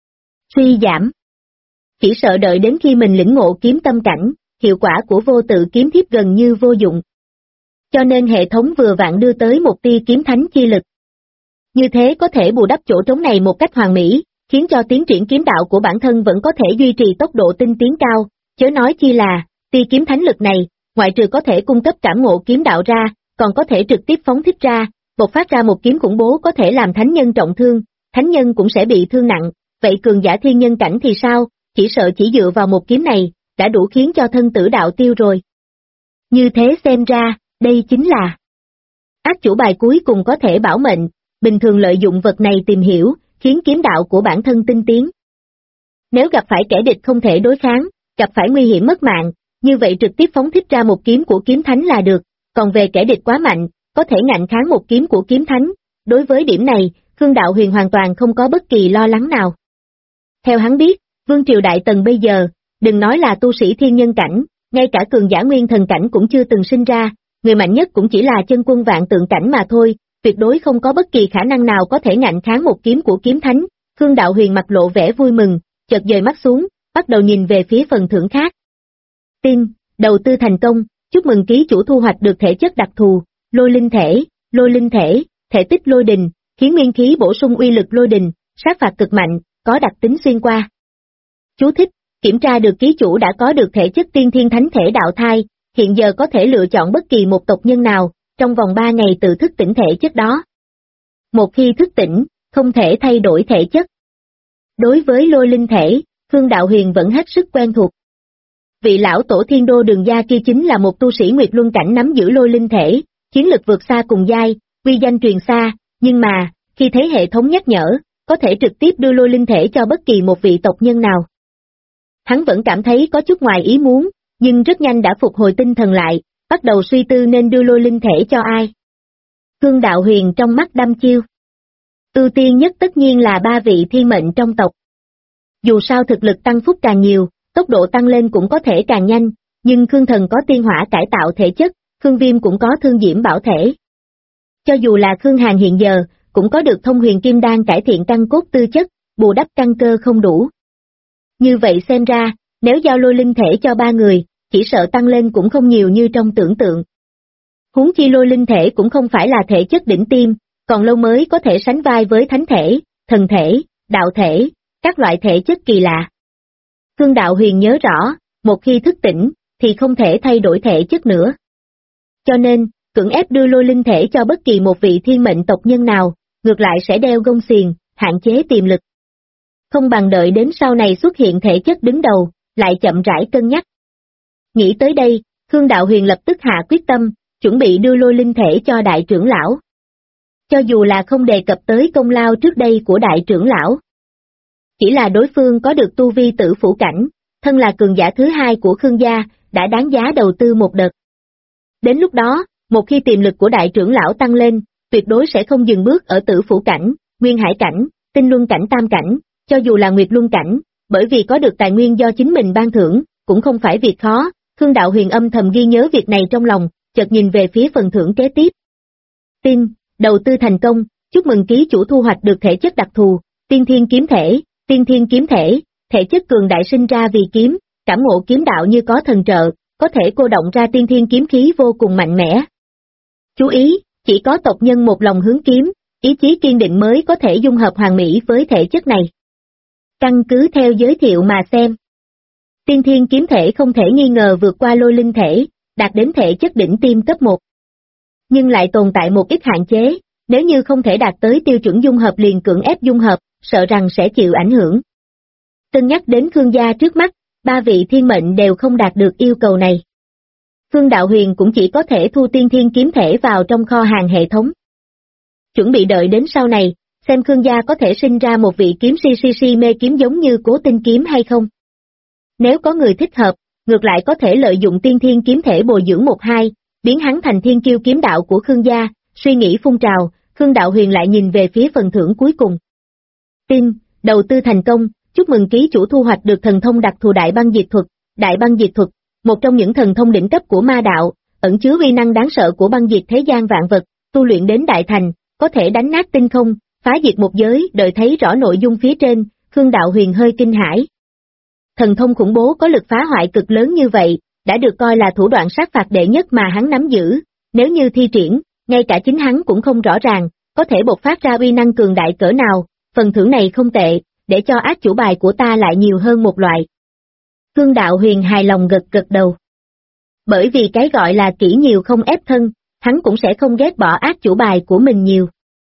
suy giảm. Chỉ sợ đợi đến khi mình lĩnh ngộ kiếm tâm cảnh, hiệu quả của vô tự kiếm thiếp gần như vô dụng. Cho nên hệ thống vừa vặn đưa tới một tia kiếm thánh chi lực. Như thế có thể bù đắp chỗ trống này một cách hoàn mỹ, khiến cho tiến triển kiếm đạo của bản thân vẫn có thể duy trì tốc độ tinh tiến cao, chớ nói chi là, tia kiếm thánh lực này, ngoại trừ có thể cung cấp cảm ngộ kiếm đạo ra, còn có thể trực tiếp phóng thích ra, bộc phát ra một kiếm khủng bố có thể làm thánh nhân trọng thương, thánh nhân cũng sẽ bị thương nặng, vậy cường giả thiên nhân cảnh thì sao, chỉ sợ chỉ dựa vào một kiếm này, đã đủ khiến cho thân tử đạo tiêu rồi. Như thế xem ra, đây chính là ác chủ bài cuối cùng có thể bảo mệnh, bình thường lợi dụng vật này tìm hiểu, khiến kiếm đạo của bản thân tinh tiến. Nếu gặp phải kẻ địch không thể đối kháng, gặp phải nguy hiểm mất mạng, như vậy trực tiếp phóng thích ra một kiếm của kiếm thánh là được, còn về kẻ địch quá mạnh, có thể ngạnh kháng một kiếm của kiếm thánh, đối với điểm này, Khương Đạo Huyền hoàn toàn không có bất kỳ lo lắng nào. Theo hắn biết, Vương Triều Đại Tần bây giờ, đừng nói là tu sĩ thiên nhân cảnh, ngay cả cường giả nguyên thần cảnh cũng chưa từng sinh ra, người mạnh nhất cũng chỉ là chân quân vạn tượng cảnh mà thôi, tuyệt đối không có bất kỳ khả năng nào có thể ngạnh kháng một kiếm của kiếm thánh. Khương Đạo Huyền mặt lộ vẻ vui mừng, chợt dời mắt xuống, bắt đầu nhìn về phía phần thưởng khác. Tin, đầu tư thành công, chúc mừng ký chủ thu hoạch được thể chất đặc thù, lôi linh thể, thể tích lôi đình, khiến nguyên khí bổ sung uy lực lôi đình, sát phạt cực mạnh, có đặc tính xuyên qua. Chú thích, kiểm tra được ký chủ đã có được thể chất tiên thiên thánh thể đạo thai, hiện giờ có thể lựa chọn bất kỳ một tộc nhân nào, trong vòng 3 ngày tự thức tỉnh thể chất đó. Một khi thức tỉnh, không thể thay đổi thể chất. Đối với lôi linh thể, Khương Đạo Huyền vẫn hết sức quen thuộc. Vị lão tổ thiên đô Đường gia kia chính là một tu sĩ Nguyệt Luân cảnh nắm giữ lôi linh thể, chiến lực vượt xa cùng giai, uy danh truyền xa, nhưng mà, khi thấy hệ thống nhắc nhở, có thể trực tiếp đưa lôi linh thể cho bất kỳ một vị tộc nhân nào. Hắn vẫn cảm thấy có chút ngoài ý muốn, nhưng rất nhanh đã phục hồi tinh thần lại, bắt đầu suy tư nên đưa lôi linh thể cho ai. Khương Đạo Huyền trong mắt đăm chiêu. Ưu tiên nhất tất nhiên là 3 vị thiên mệnh trong tộc. Dù sao thực lực tăng phúc càng nhiều, tốc độ tăng lên cũng có thể càng nhanh, nhưng Khương Thần có tiên hỏa cải tạo thể chất, Khương Viêm cũng có thương diễm bảo thể. Cho dù là Khương Hàn hiện giờ, cũng có được thông huyền kim đan cải thiện căn cốt tư chất, bù đắp căn cơ không đủ. Như vậy xem ra, nếu giao lôi linh thể cho 3 người, chỉ sợ tăng lên cũng không nhiều như trong tưởng tượng. Huống chi lôi linh thể cũng không phải là thể chất đỉnh tiêm, còn lâu mới có thể sánh vai với thánh thể, thần thể, đạo thể, các loại thể chất kỳ lạ. Khương Đạo Huyền nhớ rõ, một khi thức tỉnh, thì không thể thay đổi thể chất nữa. Cho nên, cưỡng ép đưa lôi linh thể cho bất kỳ một vị thiên mệnh tộc nhân nào, ngược lại sẽ đeo gông xiềng, hạn chế tiềm lực. Không bằng đợi đến sau này xuất hiện thể chất đứng đầu, lại chậm rãi cân nhắc. Nghĩ tới đây, Khương Đạo Huyền lập tức hạ quyết tâm, chuẩn bị đưa lôi linh thể cho đại trưởng lão. Cho dù là không đề cập tới công lao trước đây của đại trưởng lão. Chỉ là đối phương có được tu vi tử phủ cảnh, thân là cường giả thứ hai của Khương gia, đã đáng giá đầu tư một đợt. Đến lúc đó, một khi tiềm lực của đại trưởng lão tăng lên, tuyệt đối sẽ không dừng bước ở tử phủ cảnh, nguyên hải cảnh, tinh luân cảnh tam cảnh, cho dù là nguyệt luân cảnh, bởi vì có được tài nguyên do chính mình ban thưởng, cũng không phải việc khó. Khương Đạo Huyền âm thầm ghi nhớ việc này trong lòng, chợt nhìn về phía phần thưởng kế tiếp. Tin, đầu tư thành công, chúc mừng ký chủ thu hoạch được thể chất đặc thù, tiên thiên kiếm thể, thể chất cường đại sinh ra vì kiếm, cảm ngộ kiếm đạo như có thần trợ, có thể cô động ra tiên thiên kiếm khí vô cùng mạnh mẽ. Chú ý, chỉ có tộc nhân một lòng hướng kiếm, ý chí kiên định mới có thể dung hợp hoàn mỹ với thể chất này. Căn cứ theo giới thiệu mà xem. Tiên thiên kiếm thể không thể nghi ngờ vượt qua lôi linh thể, đạt đến thể chất đỉnh tiêm cấp 1. Nhưng lại tồn tại một ít hạn chế, nếu như không thể đạt tới tiêu chuẩn dung hợp liền cưỡng ép dung hợp, sợ rằng sẽ chịu ảnh hưởng. Cân nhắc đến Khương gia trước mắt, 3 vị thiên mệnh đều không đạt được yêu cầu này. Khương Đạo Huyền cũng chỉ có thể thu tiên thiên kiếm thể vào trong kho hàng hệ thống. Chuẩn bị đợi đến sau này, xem Khương gia có thể sinh ra một vị kiếm si mê kiếm giống như Cố Tinh kiếm hay không. Nếu có người thích hợp, ngược lại có thể lợi dụng tiên thiên kiếm thể bồi dưỡng 1-2, biến hắn thành thiên kiêu kiếm đạo của Khương gia. Suy nghĩ phun trào, Khương Đạo Huyền lại nhìn về phía phần thưởng cuối cùng. Tin, đầu tư thành công, chúc mừng ký chủ thu hoạch được thần thông đặc thù Đại Băng Diệt Thuật. Đại Băng Diệt Thuật, một trong những thần thông đỉnh cấp của ma đạo, ẩn chứa uy năng đáng sợ của băng diệt thế gian vạn vật, tu luyện đến đại thành, có thể đánh nát tinh không, phá diệt một giới. Đợi thấy rõ nội dung phía trên, Khương Đạo Huyền hơi kinh hãi. Thần thông khủng bố có lực phá hoại cực lớn như vậy, đã được coi là thủ đoạn sát phạt đệ nhất mà hắn nắm giữ, nếu như thi triển, ngay cả chính hắn cũng không rõ ràng, có thể bộc phát ra uy năng cường đại cỡ nào. Phần thưởng này không tệ, để cho ác chủ bài của ta lại nhiều hơn một loại. Khương Đạo Huyền hài lòng gật gật đầu. Bởi vì cái gọi là kỹ nhiều không ép thân, hắn cũng sẽ không ghét bỏ ác chủ bài của mình nhiều.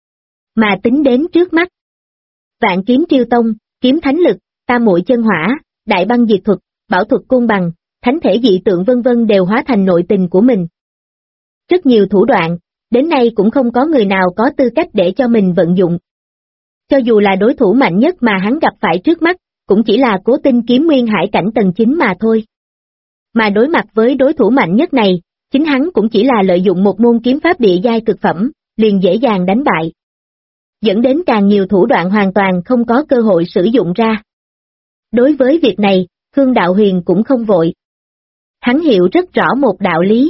Mà tính đến trước mắt, Vạn Kiếm Triêu Tông, kiếm thánh lực, tam muội chân hỏa, Đại Băng Diệt Thuật, bảo thuật côn bằng, thánh thể dị tượng vân vân đều hóa thành nội tình của mình. Rất nhiều thủ đoạn, đến nay cũng không có người nào có tư cách để cho mình vận dụng. Cho dù là đối thủ mạnh nhất mà hắn gặp phải trước mắt, cũng chỉ là Cố Tinh kiếm nguyên hải cảnh tầng 9 mà thôi. Mà đối mặt với đối thủ mạnh nhất này, chính hắn cũng chỉ là lợi dụng một môn kiếm pháp địa giai cực phẩm, liền dễ dàng đánh bại. Dẫn đến càng nhiều thủ đoạn hoàn toàn không có cơ hội sử dụng ra. Đối với việc này, Khương Đạo Huyền cũng không vội. Hắn hiểu rất rõ một đạo lý.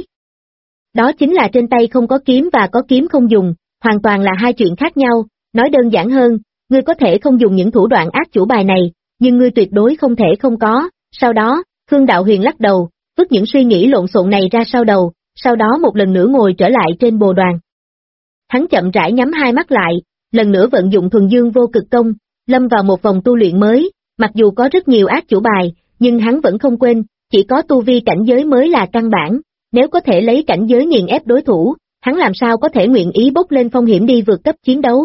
Đó chính là trên tay không có kiếm và có kiếm không dùng, hoàn toàn là hai chuyện khác nhau. Nói đơn giản hơn, ngươi có thể không dùng những thủ đoạn ác chủ bài này, nhưng ngươi tuyệt đối không thể không có. Sau đó, Khương Đạo Huyền lắc đầu, vứt những suy nghĩ lộn xộn này ra sau đầu, sau đó một lần nữa ngồi trở lại trên bồ đoàn. Hắn chậm rãi nhắm hai mắt lại, lần nữa vận dụng thuần dương vô cực công, lâm vào một vòng tu luyện mới. Mặc dù có rất nhiều ác chủ bài, nhưng hắn vẫn không quên, chỉ có tu vi cảnh giới mới là căn bản, nếu có thể lấy cảnh giới nghiền ép đối thủ, hắn làm sao có thể nguyện ý bốc lên phong hiểm đi vượt cấp chiến đấu.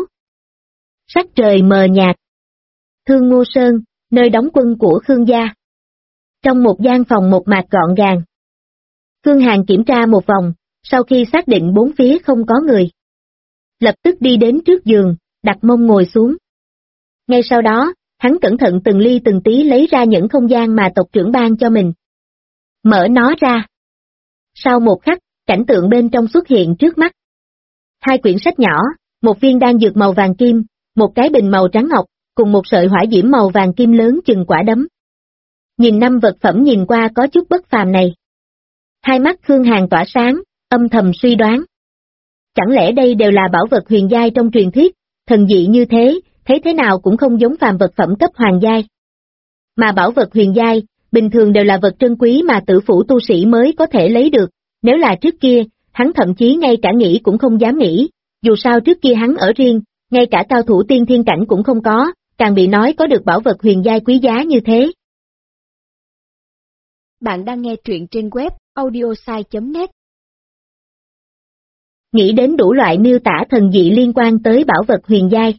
Sắc trời mờ nhạt. Thương Ngô Sơn, nơi đóng quân của Khương gia. Trong một gian phòng một mạc gọn gàng. Khương Hàn kiểm tra một vòng, sau khi xác định bốn phía không có người. Lập tức đi đến trước giường, đặt mông ngồi xuống. Ngay sau đó, hắn cẩn thận từng ly từng tí lấy ra những không gian mà tộc trưởng ban cho mình. Mở nó ra. Sau một khắc, cảnh tượng bên trong xuất hiện trước mắt. Hai quyển sách nhỏ, một viên đan dược màu vàng kim, một cái bình màu trắng ngọc, cùng một sợi hỏa diễm màu vàng kim lớn chừng quả đấm. Nhìn năm vật phẩm nhìn qua có chút bất phàm này. Hai mắt Khương Hàn tỏa sáng, âm thầm suy đoán. Chẳng lẽ đây đều là bảo vật huyền giai trong truyền thuyết, thần dị như thế, thấy thế nào cũng không giống phàm vật phẩm cấp hoàng giai. Mà bảo vật huyền giai, bình thường đều là vật trân quý mà tử phủ tu sĩ mới có thể lấy được, nếu là trước kia, hắn thậm chí ngay cả nghĩ cũng không dám nghĩ, dù sao trước kia hắn ở riêng, ngay cả cao thủ tiên thiên cảnh cũng không có, càng bị nói có được bảo vật huyền giai quý giá như thế. Bạn đang nghe truyện trên web audiosai.net. Nghĩ đến đủ loại miêu tả thần dị liên quan tới bảo vật huyền giai.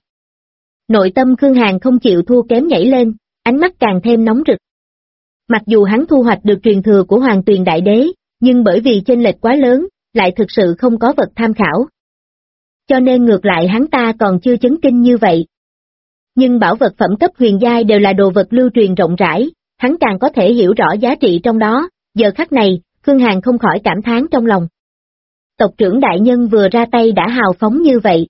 Nội tâm Khương Hàn không chịu thua kém nhảy lên, ánh mắt càng thêm nóng rực. Mặc dù hắn thu hoạch được truyền thừa của Hoàng Tuyền Đại Đế, nhưng bởi vì chênh lệch quá lớn, lại thực sự không có vật tham khảo. Cho nên ngược lại hắn ta còn chưa chấn kinh như vậy. Nhưng bảo vật phẩm cấp huyền giai đều là đồ vật lưu truyền rộng rãi, hắn càng có thể hiểu rõ giá trị trong đó, giờ khắc này, Khương Hàn không khỏi cảm thán trong lòng. Tộc trưởng đại nhân vừa ra tay đã hào phóng như vậy.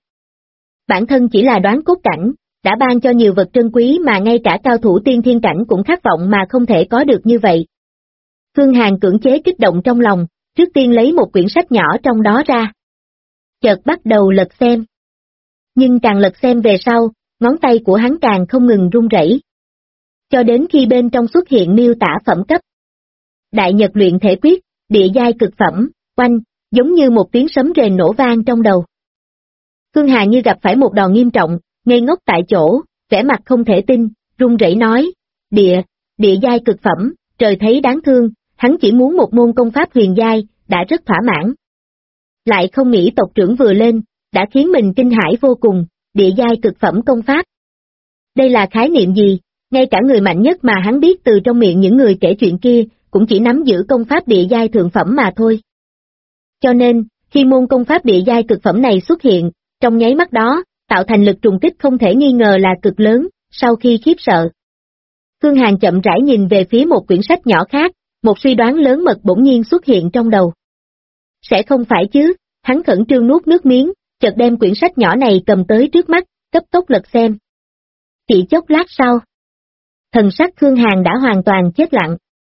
Bản thân chỉ là đoán cốt cảnh, đã ban cho nhiều vật trân quý mà ngay cả cao thủ tiên thiên cảnh cũng khát vọng mà không thể có được như vậy. Khương Hàn cưỡng chế kích động trong lòng, trước tiên lấy một quyển sách nhỏ trong đó ra. Chợt bắt đầu lật xem. Nhưng càng lật xem về sau, ngón tay của hắn càng không ngừng run rẩy. Cho đến khi bên trong xuất hiện miêu tả phẩm cấp. Đại Nhật luyện thể quyết, địa giai cực phẩm, oanh, giống như một tiếng sấm rền nổ vang trong đầu. Khương Hà như gặp phải một đòn nghiêm trọng, ngây ngốc tại chỗ, vẻ mặt không thể tin, run rẩy nói, địa giai cực phẩm, trời thấy đáng thương, hắn chỉ muốn một môn công pháp huyền giai, đã rất thỏa mãn. Lại không nghĩ tộc trưởng vừa lên, đã khiến mình kinh hãi vô cùng, địa giai cực phẩm công pháp. Đây là khái niệm gì, ngay cả người mạnh nhất mà hắn biết từ trong miệng những người kể chuyện kia, cũng chỉ nắm giữ công pháp địa giai thượng phẩm mà thôi. Cho nên, khi môn công pháp địa giai cực phẩm này xuất hiện, trong nháy mắt đó, tạo thành lực trùng kích không thể nghi ngờ là cực lớn, sau khi khiếp sợ. Khương Hàn chậm rãi nhìn về phía một quyển sách nhỏ khác, một suy đoán lớn mật bỗng nhiên xuất hiện trong đầu. Sẽ không phải chứ, hắn khẩn trương nuốt nước miếng, chợt đem quyển sách nhỏ này cầm tới trước mắt, cấp tốc lật xem. Chỉ chốc lát sau, thần sắc Khương Hàn đã hoàn toàn chết lặng.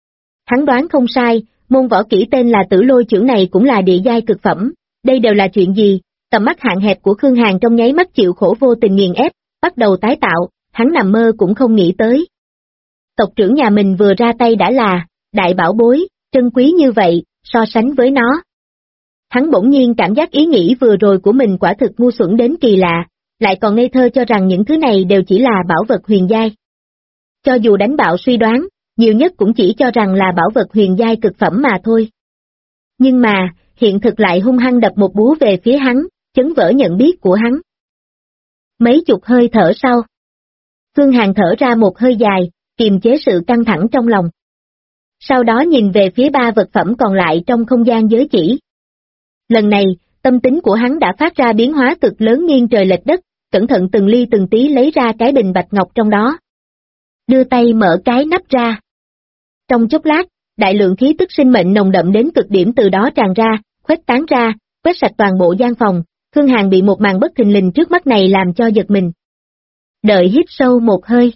Hắn đoán không sai, môn võ kỹ tên là Tử Lôi Chưởng này cũng là địa giai cực phẩm, đây đều là chuyện gì? Tầm mắt hạn hẹp của Khương Hàn trong nháy mắt chịu khổ vô tình nghiền ép, bắt đầu tái tạo, hắn nằm mơ cũng không nghĩ tới. Tộc trưởng nhà mình vừa ra tay đã là đại bảo bối, trân quý như vậy, so sánh với nó. Hắn bỗng nhiên cảm giác ý nghĩ vừa rồi của mình quả thực ngu xuẩn đến kỳ lạ, lại còn ngây thơ cho rằng những thứ này đều chỉ là bảo vật huyền giai. Cho dù đánh bạo suy đoán, nhiều nhất cũng chỉ cho rằng là bảo vật huyền giai cực phẩm mà thôi. Nhưng mà, hiện thực lại hung hăng đập một búa về phía hắn, chấn vỡ nhận biết của hắn. Mấy chục hơi thở sau, Khương Hàn thở ra một hơi dài, kiềm chế sự căng thẳng trong lòng. Sau đó nhìn về phía ba vật phẩm còn lại trong không gian giới chỉ. Lần này, tâm tính của hắn đã phát ra biến hóa cực lớn nghiêng trời lệch đất, cẩn thận từng ly từng tí lấy ra cái bình bạch ngọc trong đó. Đưa tay mở cái nắp ra. Trong chốc lát, đại lượng khí tức sinh mệnh nồng đậm đến cực điểm từ đó tràn ra, khuếch tán ra, quét sạch toàn bộ gian phòng. Khương Hàn bị một màn bất thình lình trước mắt này làm cho giật mình. Đợi hít sâu một hơi.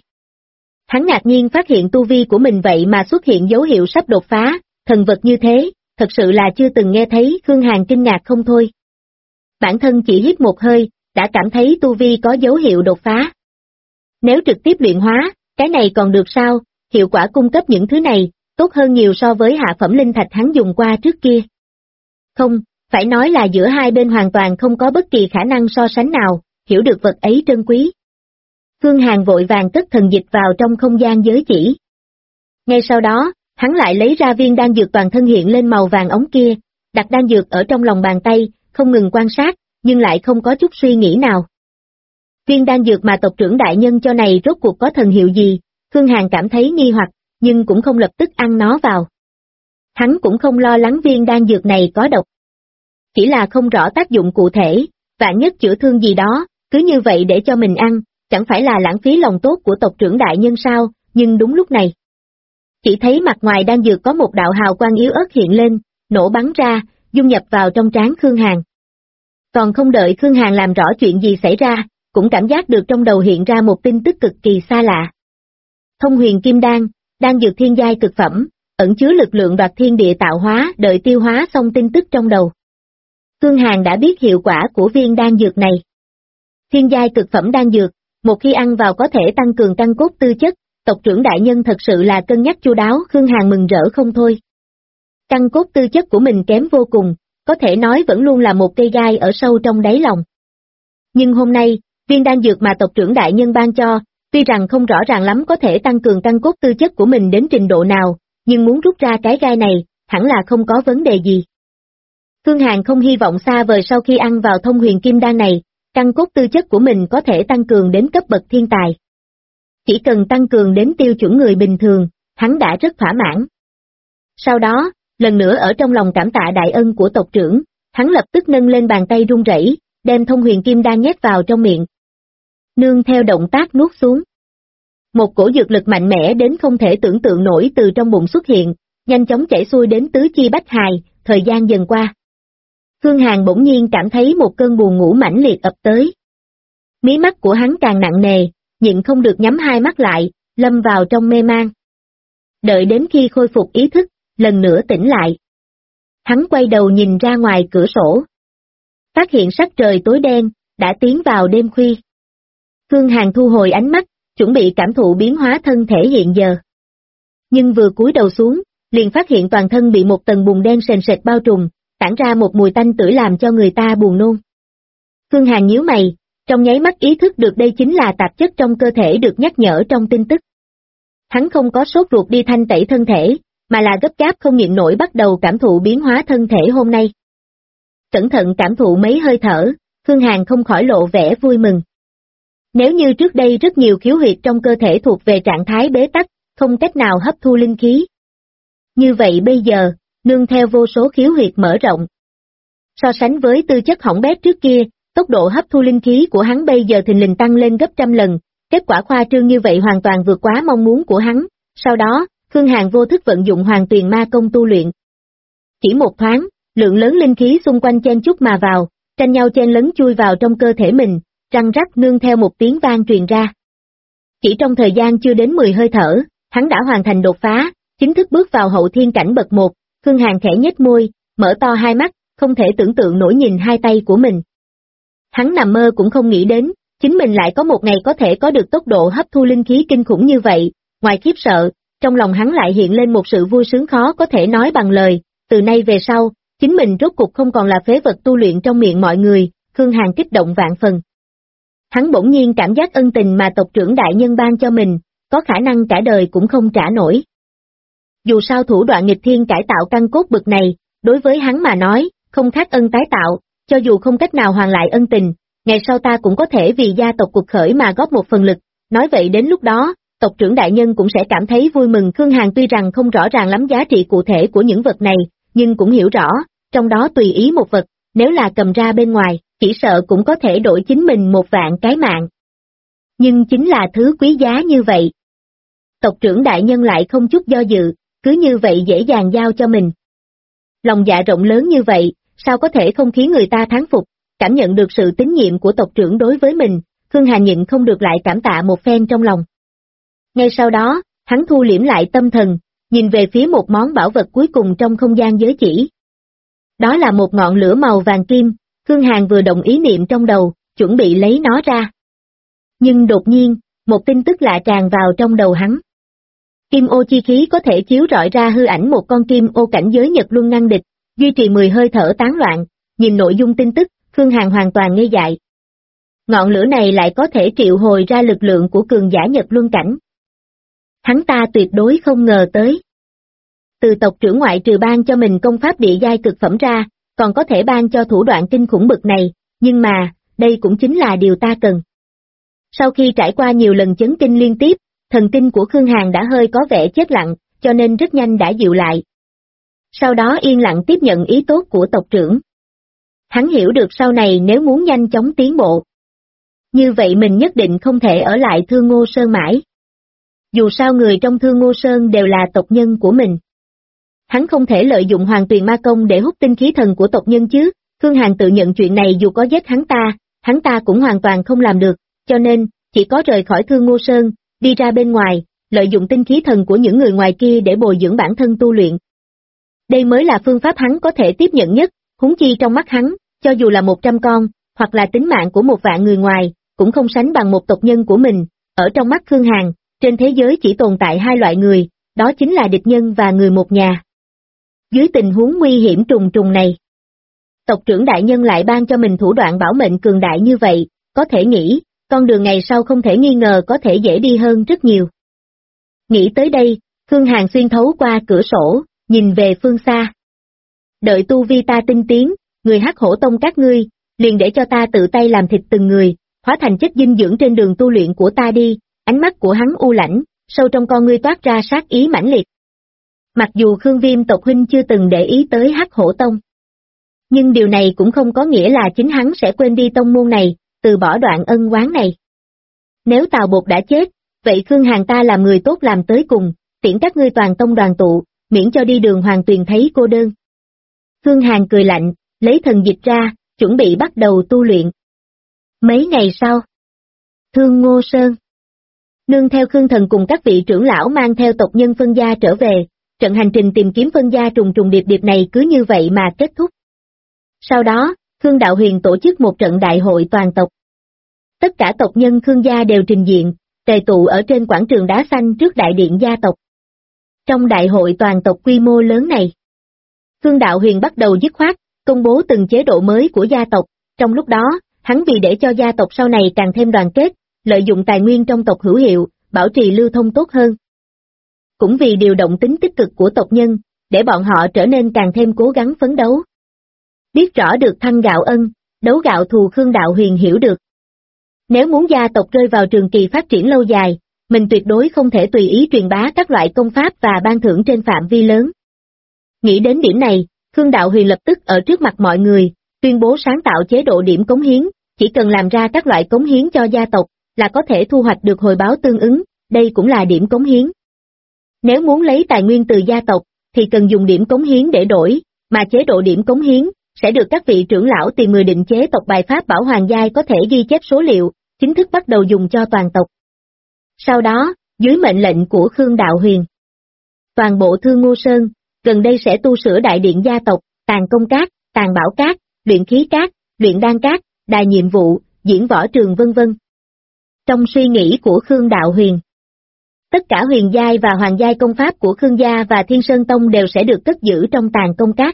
Hắn ngạc nhiên phát hiện tu vi của mình vậy mà xuất hiện dấu hiệu sắp đột phá, thần vật như thế, thật sự là chưa từng nghe thấy. Khương Hàn kinh ngạc không thôi. Bản thân chỉ hít một hơi, đã cảm thấy tu vi có dấu hiệu đột phá. Nếu trực tiếp luyện hóa, cái này còn được sao, hiệu quả cung cấp những thứ này, tốt hơn nhiều so với hạ phẩm linh thạch hắn dùng qua trước kia. Không, phải nói là giữa hai bên hoàn toàn không có bất kỳ khả năng so sánh nào, hiểu được vật ấy trân quý. Khương Hàn vội vàng cất thần dịch vào trong không gian giới chỉ. Ngay sau đó, hắn lại lấy ra viên đan dược toàn thân hiện lên màu vàng ống kia, đặt đan dược ở trong lòng bàn tay, không ngừng quan sát, nhưng lại không có chút suy nghĩ nào. Viên đan dược mà tộc trưởng đại nhân cho này rốt cuộc có thần hiệu gì, Khương Hàn cảm thấy nghi hoặc, nhưng cũng không lập tức ăn nó vào. Hắn cũng không lo lắng viên đan dược này có độc. Chỉ là không rõ tác dụng cụ thể, vạn nhất chữa thương gì đó, cứ như vậy để cho mình ăn, chẳng phải là lãng phí lòng tốt của tộc trưởng đại nhân sao, nhưng đúng lúc này. Chỉ thấy mặt ngoài đan dược có một đạo hào quang yếu ớt hiện lên, nổ bắn ra, dung nhập vào trong trán Khương Hàn. Còn không đợi Khương Hàn làm rõ chuyện gì xảy ra, cũng cảm giác được trong đầu hiện ra một tin tức cực kỳ xa lạ. Thông huyền kim đan, đan dược thiên giai cực phẩm, ẩn chứa lực lượng đoạt thiên địa tạo hóa. Đợi tiêu hóa xong tin tức trong đầu, Khương Hàn đã biết hiệu quả của viên đan dược này. Thiên giai cực phẩm đan dược, một khi ăn vào có thể tăng cường căn cốt tư chất, tộc trưởng đại nhân thật sự là cân nhắc chu đáo. Khương Hàn mừng rỡ không thôi. Căn cốt tư chất của mình kém vô cùng, có thể nói vẫn luôn là một cây gai ở sâu trong đáy lòng. Nhưng hôm nay, viên đan dược mà tộc trưởng đại nhân ban cho, tuy rằng không rõ ràng lắm có thể tăng cường căn cốt tư chất của mình đến trình độ nào, nhưng muốn rút ra cái gai này, hẳn là không có vấn đề gì. Khương Hàn không hy vọng xa vời sau khi ăn vào thông huyền kim đan này, căn cốt tư chất của mình có thể tăng cường đến cấp bậc thiên tài. Chỉ cần tăng cường đến tiêu chuẩn người bình thường, hắn đã rất thỏa mãn. Sau đó, lần nữa ở trong lòng cảm tạ đại ân của tộc trưởng, hắn lập tức nâng lên bàn tay run rẩy, đem thông huyền kim đan nhét vào trong miệng. Nương theo động tác nuốt xuống. Một cổ dược lực mạnh mẽ đến không thể tưởng tượng nổi từ trong bụng xuất hiện, nhanh chóng chảy xuôi đến tứ chi bách hài, thời gian dần qua. Khương Hàn bỗng nhiên cảm thấy một cơn buồn ngủ mãnh liệt ập tới. Mí mắt của hắn càng nặng nề, nhịn không được nhắm hai mắt lại, lâm vào trong mê man. Đợi đến khi khôi phục ý thức, lần nữa tỉnh lại. Hắn quay đầu nhìn ra ngoài cửa sổ. Phát hiện sắc trời tối đen, đã tiến vào đêm khuya. Khương Hàn thu hồi ánh mắt, chuẩn bị cảm thụ biến hóa thân thể hiện giờ. Nhưng vừa cúi đầu xuống, liền phát hiện toàn thân bị một tầng bùn đen sền sệt bao trùm, tản ra một mùi tanh tưởi làm cho người ta buồn nôn. Khương Hàn nhíu mày, trong nháy mắt ý thức được đây chính là tạp chất trong cơ thể được nhắc nhở trong tin tức. Hắn không có sốt ruột đi thanh tẩy thân thể, mà là gấp gáp không nhịn nổi bắt đầu cảm thụ biến hóa thân thể hôm nay. Cẩn thận cảm thụ mấy hơi thở, Khương Hàn không khỏi lộ vẻ vui mừng. Nếu như trước đây rất nhiều khiếu huyệt trong cơ thể thuộc về trạng thái bế tắc, không cách nào hấp thu linh khí. Như vậy bây giờ, nương theo vô số khiếu huyệt mở rộng. So sánh với tư chất hỏng bét trước kia, tốc độ hấp thu linh khí của hắn bây giờ thình lình tăng lên gấp trăm lần, kết quả khoa trương như vậy hoàn toàn vượt quá mong muốn của hắn. Sau đó, Khương Hàn vô thức vận dụng Hoàng Tuyền Ma Công tu luyện. Chỉ một thoáng, lượng lớn linh khí xung quanh chen chúc mà vào, tranh nhau chen lấn chui vào trong cơ thể mình, răng rắc nương theo một tiếng vang truyền ra. Chỉ trong thời gian chưa đến 10 hơi thở, hắn đã hoàn thành đột phá, chính thức bước vào hậu thiên cảnh bậc 1, Khương Hàn khẽ nhếch môi, mở to hai mắt, không thể tưởng tượng nổi nhìn hai tay của mình. Hắn nằm mơ cũng không nghĩ đến, chính mình lại có một ngày có thể có được tốc độ hấp thu linh khí kinh khủng như vậy, ngoài khiếp sợ, trong lòng hắn lại hiện lên một sự vui sướng khó có thể nói bằng lời, từ nay về sau, chính mình rốt cục không còn là phế vật tu luyện trong miệng mọi người, Khương Hàn kích động vạn phần. Hắn bỗng nhiên cảm giác ân tình mà tộc trưởng đại nhân ban cho mình, có khả năng cả đời cũng không trả nổi. Dù sao thủ đoạn nghịch thiên cải tạo căn cốt bực này, đối với hắn mà nói, không khác ân tái tạo, cho dù không cách nào hoàn lại ân tình, ngày sau ta cũng có thể vì gia tộc cuộc khởi mà góp một phần lực, nói vậy đến lúc đó, tộc trưởng đại nhân cũng sẽ cảm thấy vui mừng. Khương Hàn tuy rằng không rõ ràng lắm giá trị cụ thể của những vật này, nhưng cũng hiểu rõ, trong đó tùy ý một vật, nếu là cầm ra bên ngoài, chỉ sợ cũng có thể đổi chính mình 1.000 cái mạng. Nhưng chính là thứ quý giá như vậy. Tộc trưởng đại nhân lại không chút do dự, cứ như vậy dễ dàng giao cho mình. Lòng dạ rộng lớn như vậy, sao có thể không khiến người ta thán phục, cảm nhận được sự tín nhiệm của tộc trưởng đối với mình, Khương Hàn nhịn không được lại cảm tạ một phen trong lòng. Ngay sau đó, hắn thu liễm lại tâm thần, nhìn về phía một món bảo vật cuối cùng trong không gian giới chỉ. Đó là một ngọn lửa màu vàng kim, Khương Hàn vừa động ý niệm trong đầu, chuẩn bị lấy nó ra. Nhưng đột nhiên, một tin tức lạ tràn vào trong đầu hắn. Kim ô chi khí có thể chiếu rọi ra hư ảnh một con kim ô cảnh giới Nhật Luân ngăn địch, duy trì 10 hơi thở tán loạn, nhìn nội dung tin tức, Khương Hàn hoàn toàn ngây dại. Ngọn lửa này lại có thể triệu hồi ra lực lượng của cường giả Nhật Luân cảnh. Hắn ta tuyệt đối không ngờ tới. Từ tộc trưởng ngoại trừ ban cho mình công pháp địa giai cực phẩm ra, còn có thể ban cho thủ đoạn kinh khủng bực này, nhưng mà, đây cũng chính là điều ta cần. Sau khi trải qua nhiều lần chấn kinh liên tiếp, thần kinh của Khương Hàn đã hơi có vẻ chết lặng, cho nên rất nhanh đã dịu lại. Sau đó yên lặng tiếp nhận ý tốt của tộc trưởng. Hắn hiểu được sau này nếu muốn nhanh chóng tiến bộ. Như vậy mình nhất định không thể ở lại Thương Ngô Sơn mãi. Dù sao người trong Thương Ngô Sơn đều là tộc nhân của mình. Hắn không thể lợi dụng Hoàng Tuyền Ma Công để hút tinh khí thần của tộc nhân chứ, Khương Hàn tự nhận chuyện này dù có giết hắn ta cũng hoàn toàn không làm được, cho nên, chỉ có rời khỏi Thương Ngô Sơn, đi ra bên ngoài, lợi dụng tinh khí thần của những người ngoài kia để bồi dưỡng bản thân tu luyện. Đây mới là phương pháp hắn có thể tiếp nhận nhất, huống chi trong mắt hắn, cho dù là 100 con, hoặc là tính mạng của 1.000 người ngoài, cũng không sánh bằng một tộc nhân của mình. Ở trong mắt Khương Hàn, trên thế giới chỉ tồn tại hai loại người, đó chính là địch nhân và người một nhà. Dưới tình huống nguy hiểm trùng trùng này, tộc trưởng đại nhân lại ban cho mình thủ đoạn bảo mệnh cường đại như vậy, có thể nghĩ, con đường ngày sau không thể nghi ngờ có thể dễ đi hơn rất nhiều. Nghĩ tới đây, Khương Hàn xuyên thấu qua cửa sổ, nhìn về phương xa. Đợi tu vi ta tinh tiến, người Hắc Hổ Tông các ngươi, liền để cho ta tự tay làm thịt từng người, hóa thành chất dinh dưỡng trên đường tu luyện của ta đi. Ánh mắt của hắn u lãnh, sâu trong con ngươi toát ra sát ý mãnh liệt. Mặc dù Khương Viêm tộc huynh chưa từng để ý tới Hắc Hổ Tông, nhưng điều này cũng không có nghĩa là chính hắn sẽ quên đi tông môn này, từ bỏ đoạn ân oán này. Nếu Tào Bột đã chết, vậy Khương Hàn ta làm người tốt làm tới cùng, tiễn các ngươi toàn tông đoàn tụ, miễn cho đi đường Hoàng Tuyền thấy cô đơn. Khương Hàn cười lạnh, lấy thần dịch ra, chuẩn bị bắt đầu tu luyện. Mấy ngày sau, Thương Ngô Sơn nương theo Khương Thần cùng các vị trưởng lão mang theo tộc nhân phân gia trở về, trận hành trình tìm kiếm phân gia trùng trùng điệp điệp này cứ như vậy mà kết thúc. Sau đó, Khương Đạo Huyền tổ chức một trận đại hội toàn tộc. Tất cả tộc nhân Khương gia đều trình diện, tề tụ ở trên quảng trường đá xanh trước đại điện gia tộc. Trong đại hội toàn tộc quy mô lớn này, Khương Đạo Huyền bắt đầu dứt khoát, công bố từng chế độ mới của gia tộc, trong lúc đó, hắn vì để cho gia tộc sau này càng thêm đoàn kết, lợi dụng tài nguyên trong tộc hữu hiệu, bảo trì lưu thông tốt hơn. Cũng vì điều động tính tích cực của tộc nhân, để bọn họ trở nên càng thêm cố gắng phấn đấu. Biết rõ được thăng gạo ân, đấu gạo thù, Khương Đạo Huyền hiểu được. Nếu muốn gia tộc rơi vào trường kỳ phát triển lâu dài, mình tuyệt đối không thể tùy ý truyền bá các loại công pháp và ban thưởng trên phạm vi lớn. Nghĩ đến điểm này, Khương Đạo Huyền lập tức ở trước mặt mọi người, tuyên bố sáng tạo chế độ điểm cống hiến, chỉ cần làm ra các loại cống hiến cho gia tộc, là có thể thu hoạch được hồi báo tương ứng, đây cũng là điểm cống hiến. Nếu muốn lấy tài nguyên từ gia tộc, thì cần dùng điểm cống hiến để đổi, mà chế độ điểm cống hiến, sẽ được các vị trưởng lão tìm người định chế tộc bài pháp bảo hoàng giai có thể ghi chép số liệu, chính thức bắt đầu dùng cho toàn tộc. Sau đó, dưới mệnh lệnh của Khương Đạo Huyền, toàn bộ Thương Ngô Sơn, gần đây sẽ tu sửa đại điện gia tộc, tàn công cát, tàn bảo cát, luyện khí cát, luyện đan cát, đài nhiệm vụ, diễn võ trường vân vân. Trong suy nghĩ của Khương Đạo Huyền, tất cả huyền giai và hoàng giai công pháp của Khương gia và Thiên Sơn Tông đều sẽ được cất giữ trong tàn công cát.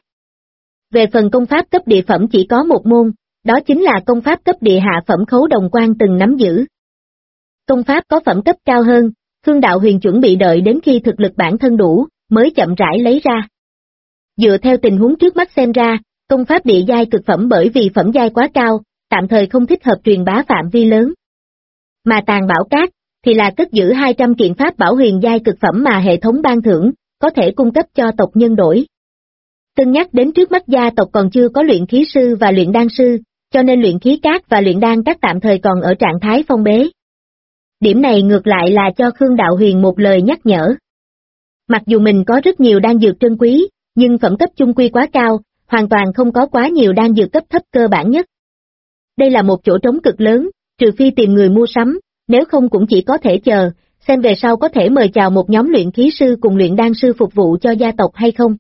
Về phần công pháp cấp địa phẩm chỉ có một môn, đó chính là công pháp cấp địa hạ phẩm Khấu Đồng Quan từng nắm giữ. Công pháp có phẩm cấp cao hơn, Khương Đạo Huyền chuẩn bị đợi đến khi thực lực bản thân đủ, mới chậm rãi lấy ra. Dựa theo tình huống trước mắt xem ra, công pháp địa giai cực phẩm bởi vì phẩm giai quá cao, tạm thời không thích hợp truyền bá phạm vi lớn. Mà tàn bảo cát, thì là cất giữ 200 kiện pháp bảo huyền giai cực phẩm mà hệ thống ban thưởng, có thể cung cấp cho tộc nhân đổi. Cân nhắc đến trước mắt gia tộc còn chưa có luyện khí sư và luyện đan sư, cho nên luyện khí cát và luyện đan cát tạm thời còn ở trạng thái phong bế. Điểm này ngược lại là cho Khương Đạo Huyền một lời nhắc nhở. Mặc dù mình có rất nhiều đan dược trân quý, nhưng phẩm cấp chung quy quá cao, hoàn toàn không có quá nhiều đan dược cấp thấp cơ bản nhất. Đây là một chỗ trống cực lớn, trừ phi tìm người mua sắm, nếu không cũng chỉ có thể chờ, xem về sau có thể mời chào một nhóm luyện khí sư cùng luyện đan sư phục vụ cho gia tộc hay không.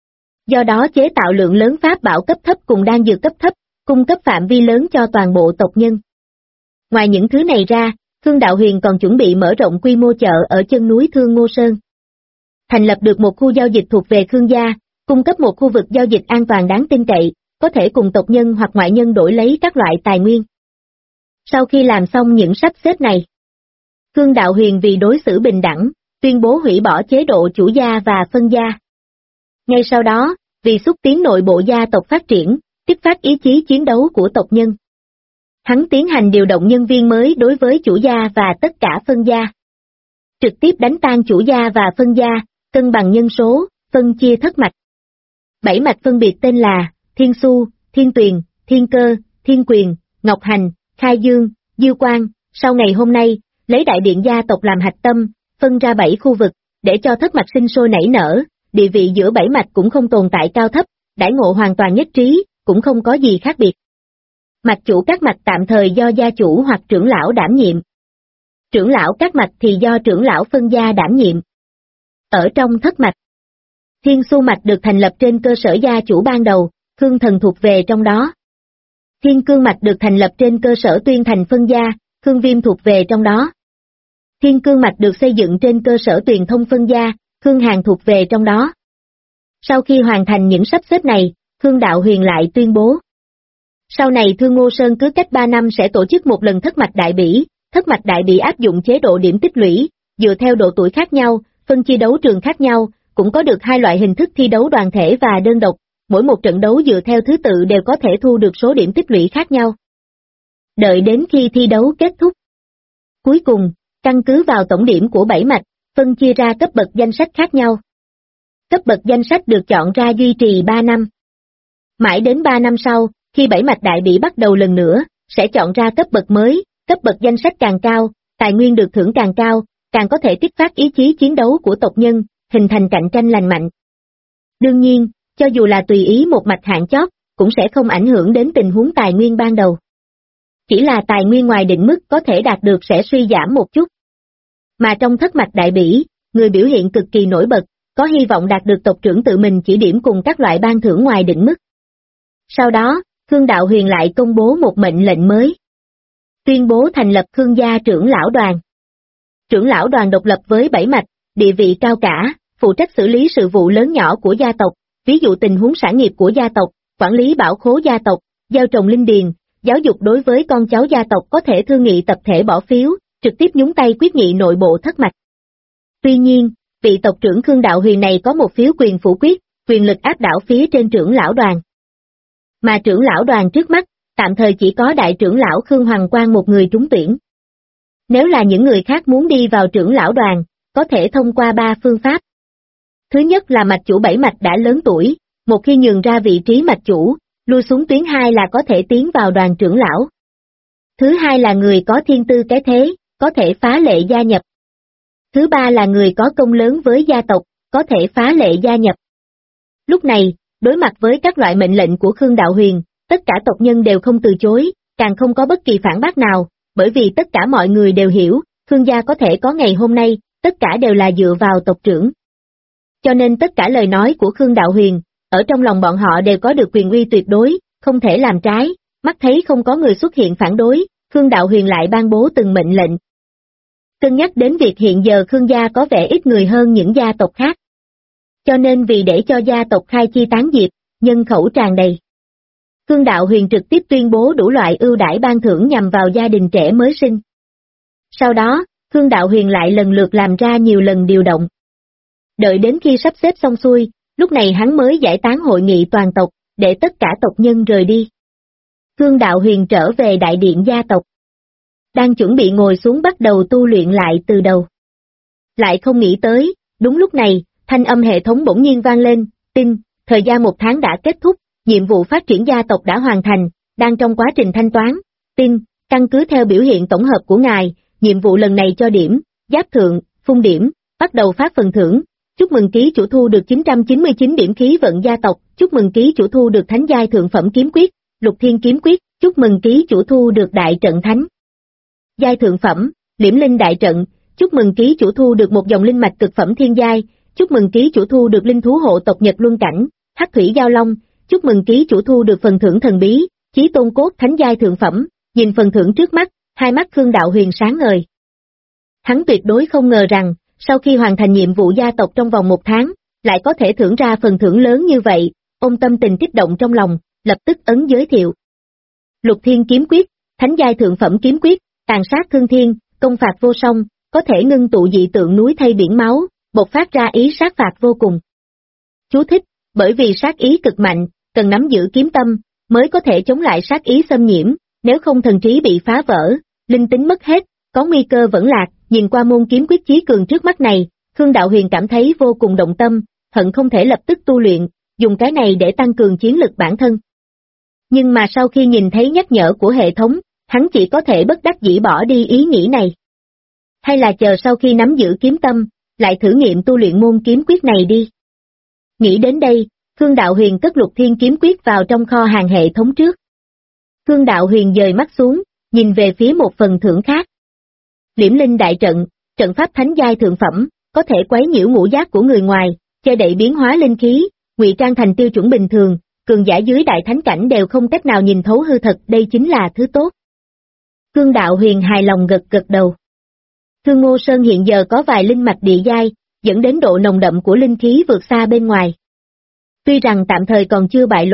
Do đó chế tạo lượng lớn pháp bảo cấp thấp cùng đan dược cấp thấp, cung cấp phạm vi lớn cho toàn bộ tộc nhân. Ngoài những thứ này ra, Khương Đạo Huyền còn chuẩn bị mở rộng quy mô chợ ở chân núi Thương Ngô Sơn. Thành lập được một khu giao dịch thuộc về Khương gia, cung cấp một khu vực giao dịch an toàn đáng tin cậy, có thể cùng tộc nhân hoặc ngoại nhân đổi lấy các loại tài nguyên. Sau khi làm xong những sắp xếp này, Khương Đạo Huyền vì đối xử bình đẳng, tuyên bố hủy bỏ chế độ chủ gia và phân gia. Ngay sau đó, vì xúc tiến nội bộ gia tộc phát triển, kích phát ý chí chiến đấu của tộc nhân, hắn tiến hành điều động nhân viên mới đối với chủ gia và tất cả phân gia. Trực tiếp đánh tan chủ gia và phân gia, cân bằng nhân số, phân chia thất mạch. 7 mạch phân biệt tên là Thiên Xu, Thiên Tuyền, Thiên Cơ, Thiên Quyền, Ngọc Hành, Khai Dương, Diêu Quang. Sau ngày hôm nay, lấy đại điện gia tộc làm hạch tâm, phân ra 7 khu vực, để cho thất mạch sinh sôi nảy nở, địa vị giữa 7 mạch cũng không tồn tại cao thấp, đãi ngộ hoàn toàn nhất trí, cũng không có gì khác biệt. Mạch chủ các mạch tạm thời do gia chủ hoặc trưởng lão đảm nhiệm. Trưởng lão các mạch thì do trưởng lão phân gia đảm nhiệm. Ở trong thất mạch, Thiên Xu mạch được thành lập trên cơ sở gia chủ ban đầu, Khương Thần thuộc về trong đó. Thiên Cương mạch được thành lập trên cơ sở Tuyên Thành phân gia, Khương Viêm thuộc về trong đó. Thiên Cương mạch được xây dựng trên cơ sở Tuyền Thông phân gia, Khương Hàn thuộc về trong đó. Sau khi hoàn thành những sắp xếp này, Khương Đạo Huyền lại tuyên bố Sau này Thương Ngô Sơn cứ cách 3 năm sẽ tổ chức một lần thất mạch đại bỉ, thất mạch đại bỉ áp dụng chế độ điểm tích lũy, dựa theo độ tuổi khác nhau, phân chia đấu trường khác nhau, cũng có được 2 loại hình thức thi đấu đoàn thể và đơn độc, mỗi một trận đấu dựa theo thứ tự đều có thể thu được số điểm tích lũy khác nhau. Đợi đến khi thi đấu kết thúc. Cuối cùng, căn cứ vào tổng điểm của 7 mạch, phân chia ra cấp bậc danh sách khác nhau. Cấp bậc danh sách được chọn ra duy trì 3 năm. Mãi đến 3 năm sau, khi 7 mạch đại bỉ bắt đầu lần nữa, sẽ chọn ra cấp bậc mới, cấp bậc danh sách càng cao, tài nguyên được thưởng càng cao, càng có thể kích phát ý chí chiến đấu của tộc nhân, hình thành cạnh tranh lành mạnh. Đương nhiên, cho dù là tùy ý một mạch hạng chót, cũng sẽ không ảnh hưởng đến tình huống tài nguyên ban đầu. Chỉ là tài nguyên ngoài định mức có thể đạt được sẽ suy giảm một chút. Mà trong thất mạch đại bỉ, người biểu hiện cực kỳ nổi bật, có hy vọng đạt được tộc trưởng tự mình chỉ điểm cùng các loại ban thưởng ngoài định mức. Sau đó, Khương Đạo Huyền lại công bố một mệnh lệnh mới. Tuyên bố thành lập Khương gia trưởng lão đoàn. Trưởng lão đoàn độc lập với 7 mạch, địa vị cao cả, phụ trách xử lý sự vụ lớn nhỏ của gia tộc, ví dụ tình huống sản nghiệp của gia tộc, quản lý bảo khố gia tộc, gieo trồng linh điền, giáo dục đối với con cháu gia tộc có thể thương nghị tập thể bỏ phiếu, trực tiếp nhúng tay quyết nghị nội bộ thất mạch. Tuy nhiên, vị tộc trưởng Khương Đạo Huyền này có một phiếu quyền phủ quyết, quyền lực áp đảo phía trên trưởng lão đoàn. Mà trưởng lão đoàn trước mắt, tạm thời chỉ có đại trưởng lão Khương Hoàng Quang một người trúng tuyển. Nếu là những người khác muốn đi vào trưởng lão đoàn, có thể thông qua 3 phương pháp. Thứ nhất là mạch chủ 7 mạch đã lớn tuổi, một khi nhường ra vị trí mạch chủ, lui xuống tuyến 2 là có thể tiến vào đoàn trưởng lão. Thứ hai là người có thiên tư cái thế, có thể phá lệ gia nhập. Thứ ba là người có công lớn với gia tộc, có thể phá lệ gia nhập. Lúc này, đối mặt với các loại mệnh lệnh của Khương Đạo Huyền, tất cả tộc nhân đều không từ chối, càng không có bất kỳ phản bác nào, bởi vì tất cả mọi người đều hiểu, Khương gia có thể có ngày hôm nay, tất cả đều là dựa vào tộc trưởng. Cho nên tất cả lời nói của Khương Đạo Huyền, ở trong lòng bọn họ đều có được quyền uy tuyệt đối, không thể làm trái, mắt thấy không có người xuất hiện phản đối, Khương Đạo Huyền lại ban bố từng mệnh lệnh. Cân nhắc đến việc hiện giờ Khương gia có vẻ ít người hơn những gia tộc khác. Cho nên vì để cho gia tộc khai chi tán diệp, nhân khẩu tràn đầy. Khương Đạo Huyền trực tiếp tuyên bố đủ loại ưu đãi ban thưởng nhằm vào gia đình trẻ mới sinh. Sau đó, Khương Đạo Huyền lại lần lượt làm ra nhiều lần điều động. Đợi đến khi sắp xếp xong xuôi, lúc này hắn mới giải tán hội nghị toàn tộc, để tất cả tộc nhân rời đi. Khương Đạo Huyền trở về đại điện gia tộc. Đang chuẩn bị ngồi xuống bắt đầu tu luyện lại từ đầu. Lại không nghĩ tới, đúng lúc này, thanh âm hệ thống bỗng nhiên vang lên, tin, thời gian 1 tháng đã kết thúc, nhiệm vụ phát triển gia tộc đã hoàn thành, đang trong quá trình thanh toán, tin, căn cứ theo biểu hiện tổng hợp của ngài, nhiệm vụ lần này cho điểm, giáp thượng, phun điểm, bắt đầu phát phần thưởng, chúc mừng ký chủ thu được 999 điểm khí vận gia tộc, chúc mừng ký chủ thu được thánh giai thượng phẩm kiếm quyết, lục thiên kiếm quyết, chúc mừng ký chủ thu được đại trận thánh giai thượng phẩm, liễm linh đại trận, chúc mừng ký chủ thu được một dòng linh mạch cực phẩm thiên giai, chúc mừng ký chủ thu được linh thú hộ tộc Nhật Luân Cảnh, Hắc Thủy Giao Long, chúc mừng ký chủ thu được phần thưởng thần bí, chí tôn cốt thánh giai thượng phẩm, nhìn phần thưởng trước mắt, hai mắt Khương Đạo Huyền sáng ngời. Hắn tuyệt đối không ngờ rằng, sau khi hoàn thành nhiệm vụ gia tộc trong vòng 1 tháng, lại có thể thưởng ra phần thưởng lớn như vậy, ôm tâm tình kích động trong lòng, lập tức ấn giới thiệu. Lục Thiên kiếm quyết, thánh giai thượng phẩm kiếm quyết, tàn sát thương thiên, công phạt vô song, có thể ngưng tụ dị tượng núi thay biển máu, bộc phát ra ý sát phạt vô cùng. Chú thích, bởi vì sát ý cực mạnh, cần nắm giữ kiếm tâm, mới có thể chống lại sát ý xâm nhiễm, nếu không thần trí bị phá vỡ, linh tính mất hết, có nguy cơ vẫn lạc. Nhìn qua môn kiếm quyết chí cường trước mắt này, Khương Đạo Huyền cảm thấy vô cùng động tâm, hận không thể lập tức tu luyện, dùng cái này để tăng cường chiến lực bản thân. Nhưng mà sau khi nhìn thấy nhắc nhở của hệ thống, hắn chỉ có thể bất đắc dĩ bỏ đi ý nghĩ này. Hay là chờ sau khi nắm giữ kiếm tâm, lại thử nghiệm tu luyện môn kiếm quyết này đi. Nghĩ đến đây, Khương Đạo Huyền cất Lục Thiên kiếm quyết vào trong kho hàng hệ thống trước. Khương Đạo Huyền dời mắt xuống, nhìn về phía một phần thưởng khác. Liễm linh đại trận, trận pháp thánh giai thượng phẩm, có thể quấy nhiễu ngũ giác của người ngoài, che đậy biến hóa linh khí, ngụy trang thành tiêu chuẩn bình thường, cường giả dưới đại thánh cảnh đều không cách nào nhìn thấu hư thật, đây chính là thứ tốt. Khương Đạo Huyền hài lòng gật gật đầu. Thương Ngô Sơn hiện giờ có vài linh mạch địa giai, dẫn đến độ nồng đậm của linh khí vượt xa bên ngoài. Tuy rằng tạm thời còn chưa bại lộ,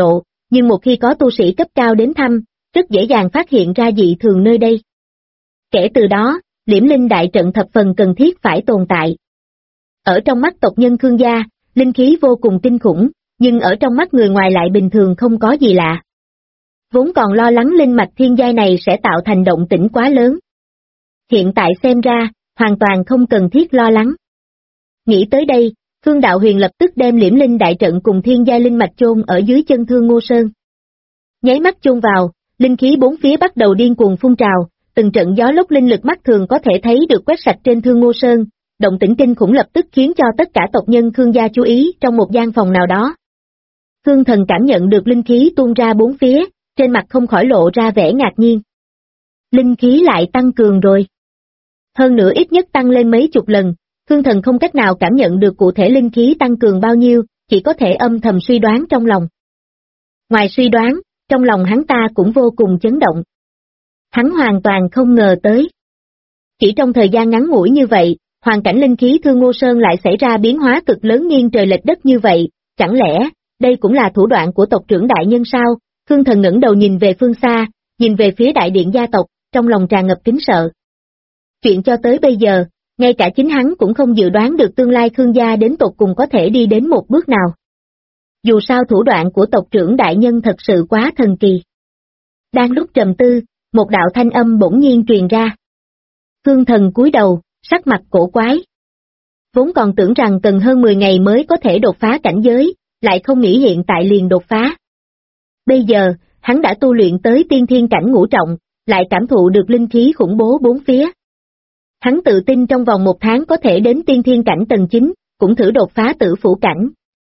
nhưng một khi có tu sĩ cấp cao đến thăm, rất dễ dàng phát hiện ra dị thường nơi đây. Kể từ đó, Liễm Linh đại trận thập phần cần thiết phải tồn tại. Ở trong mắt tộc nhân Khương gia, linh khí vô cùng kinh khủng, nhưng ở trong mắt người ngoài lại bình thường không có gì lạ. Vốn còn lo lắng linh mạch thiên giai này sẽ tạo thành động tĩnh quá lớn. Hiện tại xem ra, hoàn toàn không cần thiết lo lắng. Nghĩ tới đây, Khương Đạo Huyền lập tức đem Liễm Linh đại trận cùng thiên giai linh mạch chôn ở dưới chân Thương Ngô Sơn. Nháy mắt chôn vào, linh khí bốn phía bắt đầu điên cuồng phun trào, từng trận gió lốc linh lực mắt thường có thể thấy được quét sạch trên Thương Ngô Sơn, động tĩnh kinh khủng lập tức khiến cho tất cả tộc nhân Khương gia chú ý trong một gian phòng nào đó. Khương Thần cảm nhận được linh khí tuôn ra bốn phía, trên mặt không khỏi lộ ra vẻ ngạc nhiên. Linh khí lại tăng cường rồi. Hơn nữa ít nhất tăng lên mấy chục lần, Khương Thần không cách nào cảm nhận được cụ thể linh khí tăng cường bao nhiêu, chỉ có thể âm thầm suy đoán trong lòng. Ngoài suy đoán, trong lòng hắn ta cũng vô cùng chấn động. Hắn hoàn toàn không ngờ tới. Chỉ trong thời gian ngắn ngủi như vậy, hoàn cảnh linh khí Thương Ngô Sơn lại xảy ra biến hóa cực lớn nghiêng trời lệch đất như vậy, chẳng lẽ, đây cũng là thủ đoạn của tộc trưởng đại nhân sao? Khương Thần ngẩng đầu nhìn về phương xa, nhìn về phía đại điện gia tộc, trong lòng tràn ngập kính sợ. Chuyện cho tới bây giờ, ngay cả chính hắn cũng không dự đoán được tương lai Khương gia đến tột cùng có thể đi đến một bước nào. Dù sao thủ đoạn của tộc trưởng đại nhân thật sự quá thần kỳ. Đang lúc trầm tư, một đạo thanh âm bỗng nhiên truyền ra. Khương Thần cúi đầu, sắc mặt cổ quái. Vốn còn tưởng rằng cần hơn 10 ngày mới có thể đột phá cảnh giới, lại không nghĩ hiện tại liền đột phá. Bây giờ, hắn đã tu luyện tới tiên thiên cảnh ngũ trọng, lại cảm thụ được linh khí khủng bố bốn phía. Hắn tự tin trong vòng 1 tháng có thể đến tiên thiên cảnh tầng 9, cũng thử đột phá tử phủ cảnh.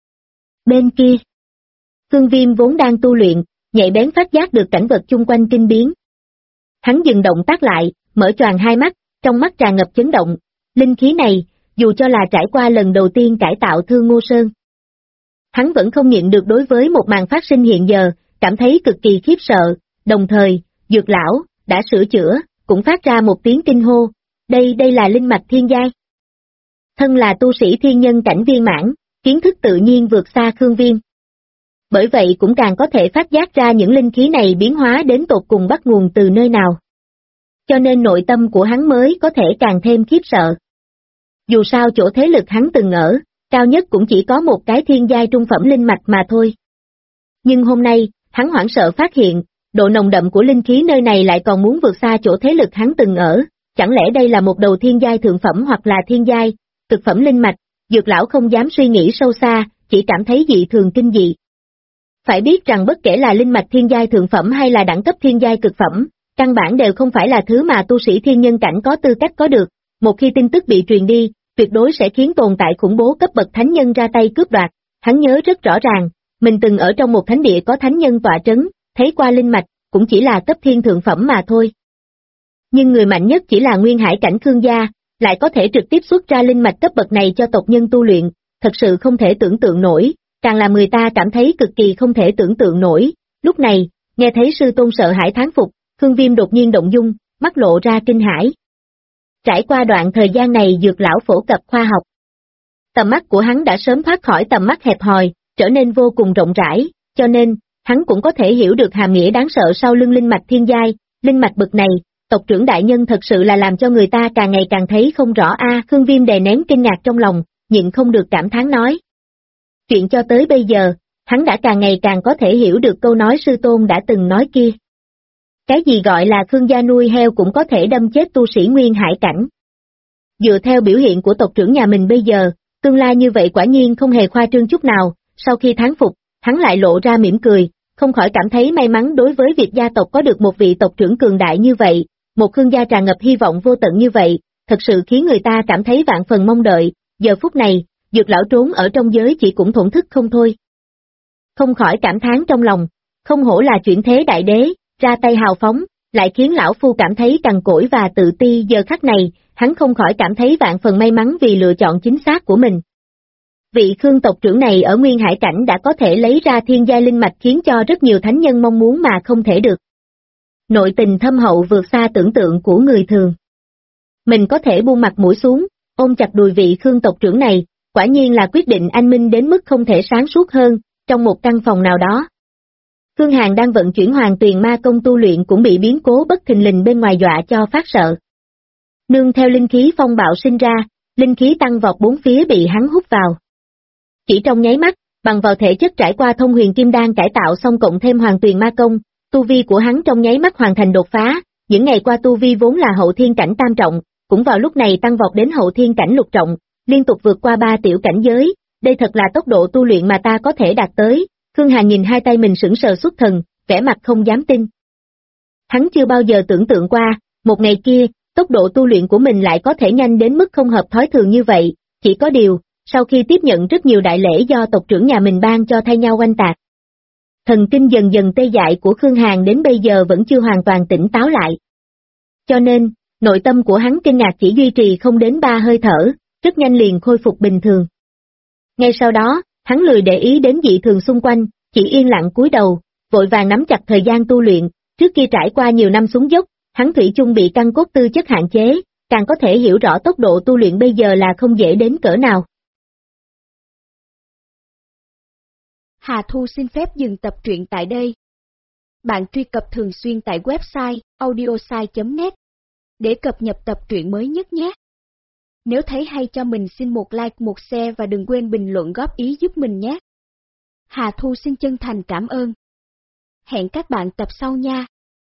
Bên kia, Khương Viêm vốn đang tu luyện, nhạy bén phát giác được cảnh vật chung quanh kinh biến. Hắn dừng động tác lại, mở choàng hai mắt, trong mắt tràn ngập chấn động. Linh khí này, dù cho là trải qua lần đầu tiên cải tạo Thương Ngô Sơn, hắn vẫn không nhịn được đối với một màn phát sinh hiện giờ, cảm thấy cực kỳ khiếp sợ, đồng thời, Dược lão đã sửa chữa, cũng phát ra một tiếng kinh hô, đây là linh mạch thiên giai. Thân là tu sĩ thiên nhân cảnh viên mãn, kiến thức tự nhiên vượt xa Khương Viêm. Bởi vậy cũng càng có thể phát giác ra những linh khí này biến hóa đến tột cùng bắt nguồn từ nơi nào. Cho nên nội tâm của hắn mới có thể càng thêm khiếp sợ. Dù sao chỗ thế lực hắn từng ở, cao nhất cũng chỉ có một cái thiên giai trung phẩm linh mạch mà thôi. Nhưng hôm nay, hắn hoảng sợ phát hiện, độ nồng đậm của linh khí nơi này lại còn muốn vượt xa chỗ thế lực hắn từng ở, chẳng lẽ đây là một đầu thiên giai thượng phẩm hoặc là thiên giai, cực phẩm linh mạch. Dược lão không dám suy nghĩ sâu xa, chỉ cảm thấy dị thường kinh dị. Phải biết rằng bất kể là linh mạch thiên giai thượng phẩm hay là đẳng cấp thiên giai cực phẩm, căn bản đều không phải là thứ mà tu sĩ thiên nhân cảnh có tư cách có được, một khi tin tức bị truyền đi, tuyệt đối sẽ khiến tồn tại khủng bố cấp bậc thánh nhân ra tay cướp đoạt. Hắn nhớ rất rõ ràng, mình từng ở trong một thánh địa có thánh nhân tọa trấn, thấy qua linh mạch, cũng chỉ là cấp thiên thượng phẩm mà thôi. Nhưng người mạnh nhất chỉ là nguyên hải cảnh Khương gia, lại có thể trực tiếp xuất ra linh mạch cấp bậc này cho tộc nhân tu luyện, thật sự không thể tưởng tượng nổi, càng làm người ta cảm thấy cực kỳ không thể tưởng tượng nổi. Lúc này, nghe thấy sư tôn sợ hãi thán phục, Khương Viêm đột nhiên động dung, mắt lộ ra kinh hãi. Trải qua đoạn thời gian này Dược lão phổ cập khoa học, tầm mắt của hắn đã sớm thoát khỏi tầm mắt hẹp hòi, trở nên vô cùng rộng rãi, cho nên, hắn cũng có thể hiểu được hàm nghĩa đáng sợ sau lưng linh mạch thiên giai. Linh mạch bậc này, tộc trưởng đại nhân thật sự là làm cho người ta càng ngày càng thấy không rõ a. Khương Viêm đè nén kinh ngạc trong lòng, nhịn không được cảm thán nói. Chuyện cho tới bây giờ, hắn đã càng ngày càng có thể hiểu được câu nói sư tôn đã từng nói kia. Cái gì gọi là Khương gia nuôi heo cũng có thể đâm chết tu sĩ nguyên hải cảnh. Dựa theo biểu hiện của tộc trưởng nhà mình bây giờ, tương lai như vậy quả nhiên không hề khoa trương chút nào. Sau khi thán phục, hắn lại lộ ra mỉm cười, không khỏi cảm thấy may mắn đối với việc gia tộc có được một vị tộc trưởng cường đại như vậy, một Khương gia tràn ngập hy vọng vô tận như vậy, thật sự khiến người ta cảm thấy vạn phần mong đợi. Giờ phút này, Dược lão trốn ở trong giới chỉ cũng thổn thức không thôi. Không khỏi cảm thán trong lòng, không hổ là chuyển thế đại đế, ra tay hào phóng, lại khiến lão phu cảm thấy cằn cỗi và tự ti. Giờ khắc này, hắn không khỏi cảm thấy vạn phần may mắn vì lựa chọn chính xác của mình. Vị Khương tộc trưởng này ở Nguyên Hải cảnh đã có thể lấy ra thiên giai linh mạch khiến cho rất nhiều thánh nhân mong muốn mà không thể được. Nội tình thâm hậu vượt xa tưởng tượng của người thường. Mình có thể buông mặt mũi xuống, ôm chặt đùi vị Khương tộc trưởng này, quả nhiên là quyết định anh minh đến mức không thể sáng suốt hơn, trong một căn phòng nào đó. Khương Hàn đang vận chuyển Hoàng Tuyền Ma công tu luyện cũng bị biến cố bất thình lình bên ngoài dọa cho phát sợ. Nương theo linh khí phong bạo sinh ra, linh khí tăng vọt bốn phía bị hắn hút vào. Chỉ trong nháy mắt, bằng vào thể chất trải qua thông huyền kim đan cải tạo xong cộng thêm Hoàng Tuyền Ma công, tu vi của hắn trong nháy mắt hoàn thành đột phá, những ngày qua tu vi vốn là hậu thiên cảnh tam trọng, cũng vào lúc này tăng vọt đến hậu thiên cảnh lục trọng, liên tục vượt qua 3 tiểu cảnh giới, đây thật là tốc độ tu luyện mà ta có thể đạt tới. Khương Hàn nhìn hai tay mình sững sờ xuất thần, vẻ mặt không dám tin. Hắn chưa bao giờ tưởng tượng qua, một ngày kia, tốc độ tu luyện của mình lại có thể nhanh đến mức không hợp thói thường như vậy, chỉ có điều, sau khi tiếp nhận rất nhiều đại lễ do tộc trưởng nhà mình ban cho thay nhau oanh tạc. Thần kinh dần dần tê dại của Khương Hàn đến bây giờ vẫn chưa hoàn toàn tỉnh táo lại. Cho nên, nội tâm của hắn kinh ngạc chỉ duy trì không đến 3 hơi thở, rất nhanh liền khôi phục bình thường. Ngay sau đó, hắn lười để ý đến dị thường xung quanh, chỉ yên lặng cúi đầu, vội vàng nắm chặt thời gian tu luyện, trước kia trải qua nhiều năm xuống dốc, hắn thủy chung bị căn cốt tư chất hạn chế, càng có thể hiểu rõ tốc độ tu luyện bây giờ là không dễ đến cỡ nào. Hà Thu xin phép dừng tập truyện tại đây. Bạn truy cập thường xuyên tại website audiosai.net để cập nhật tập truyện mới nhất nhé. Nếu thấy hay cho mình xin một like, một share và đừng quên bình luận góp ý giúp mình nhé. Hà Thu xin chân thành cảm ơn. Hẹn các bạn tập sau nha.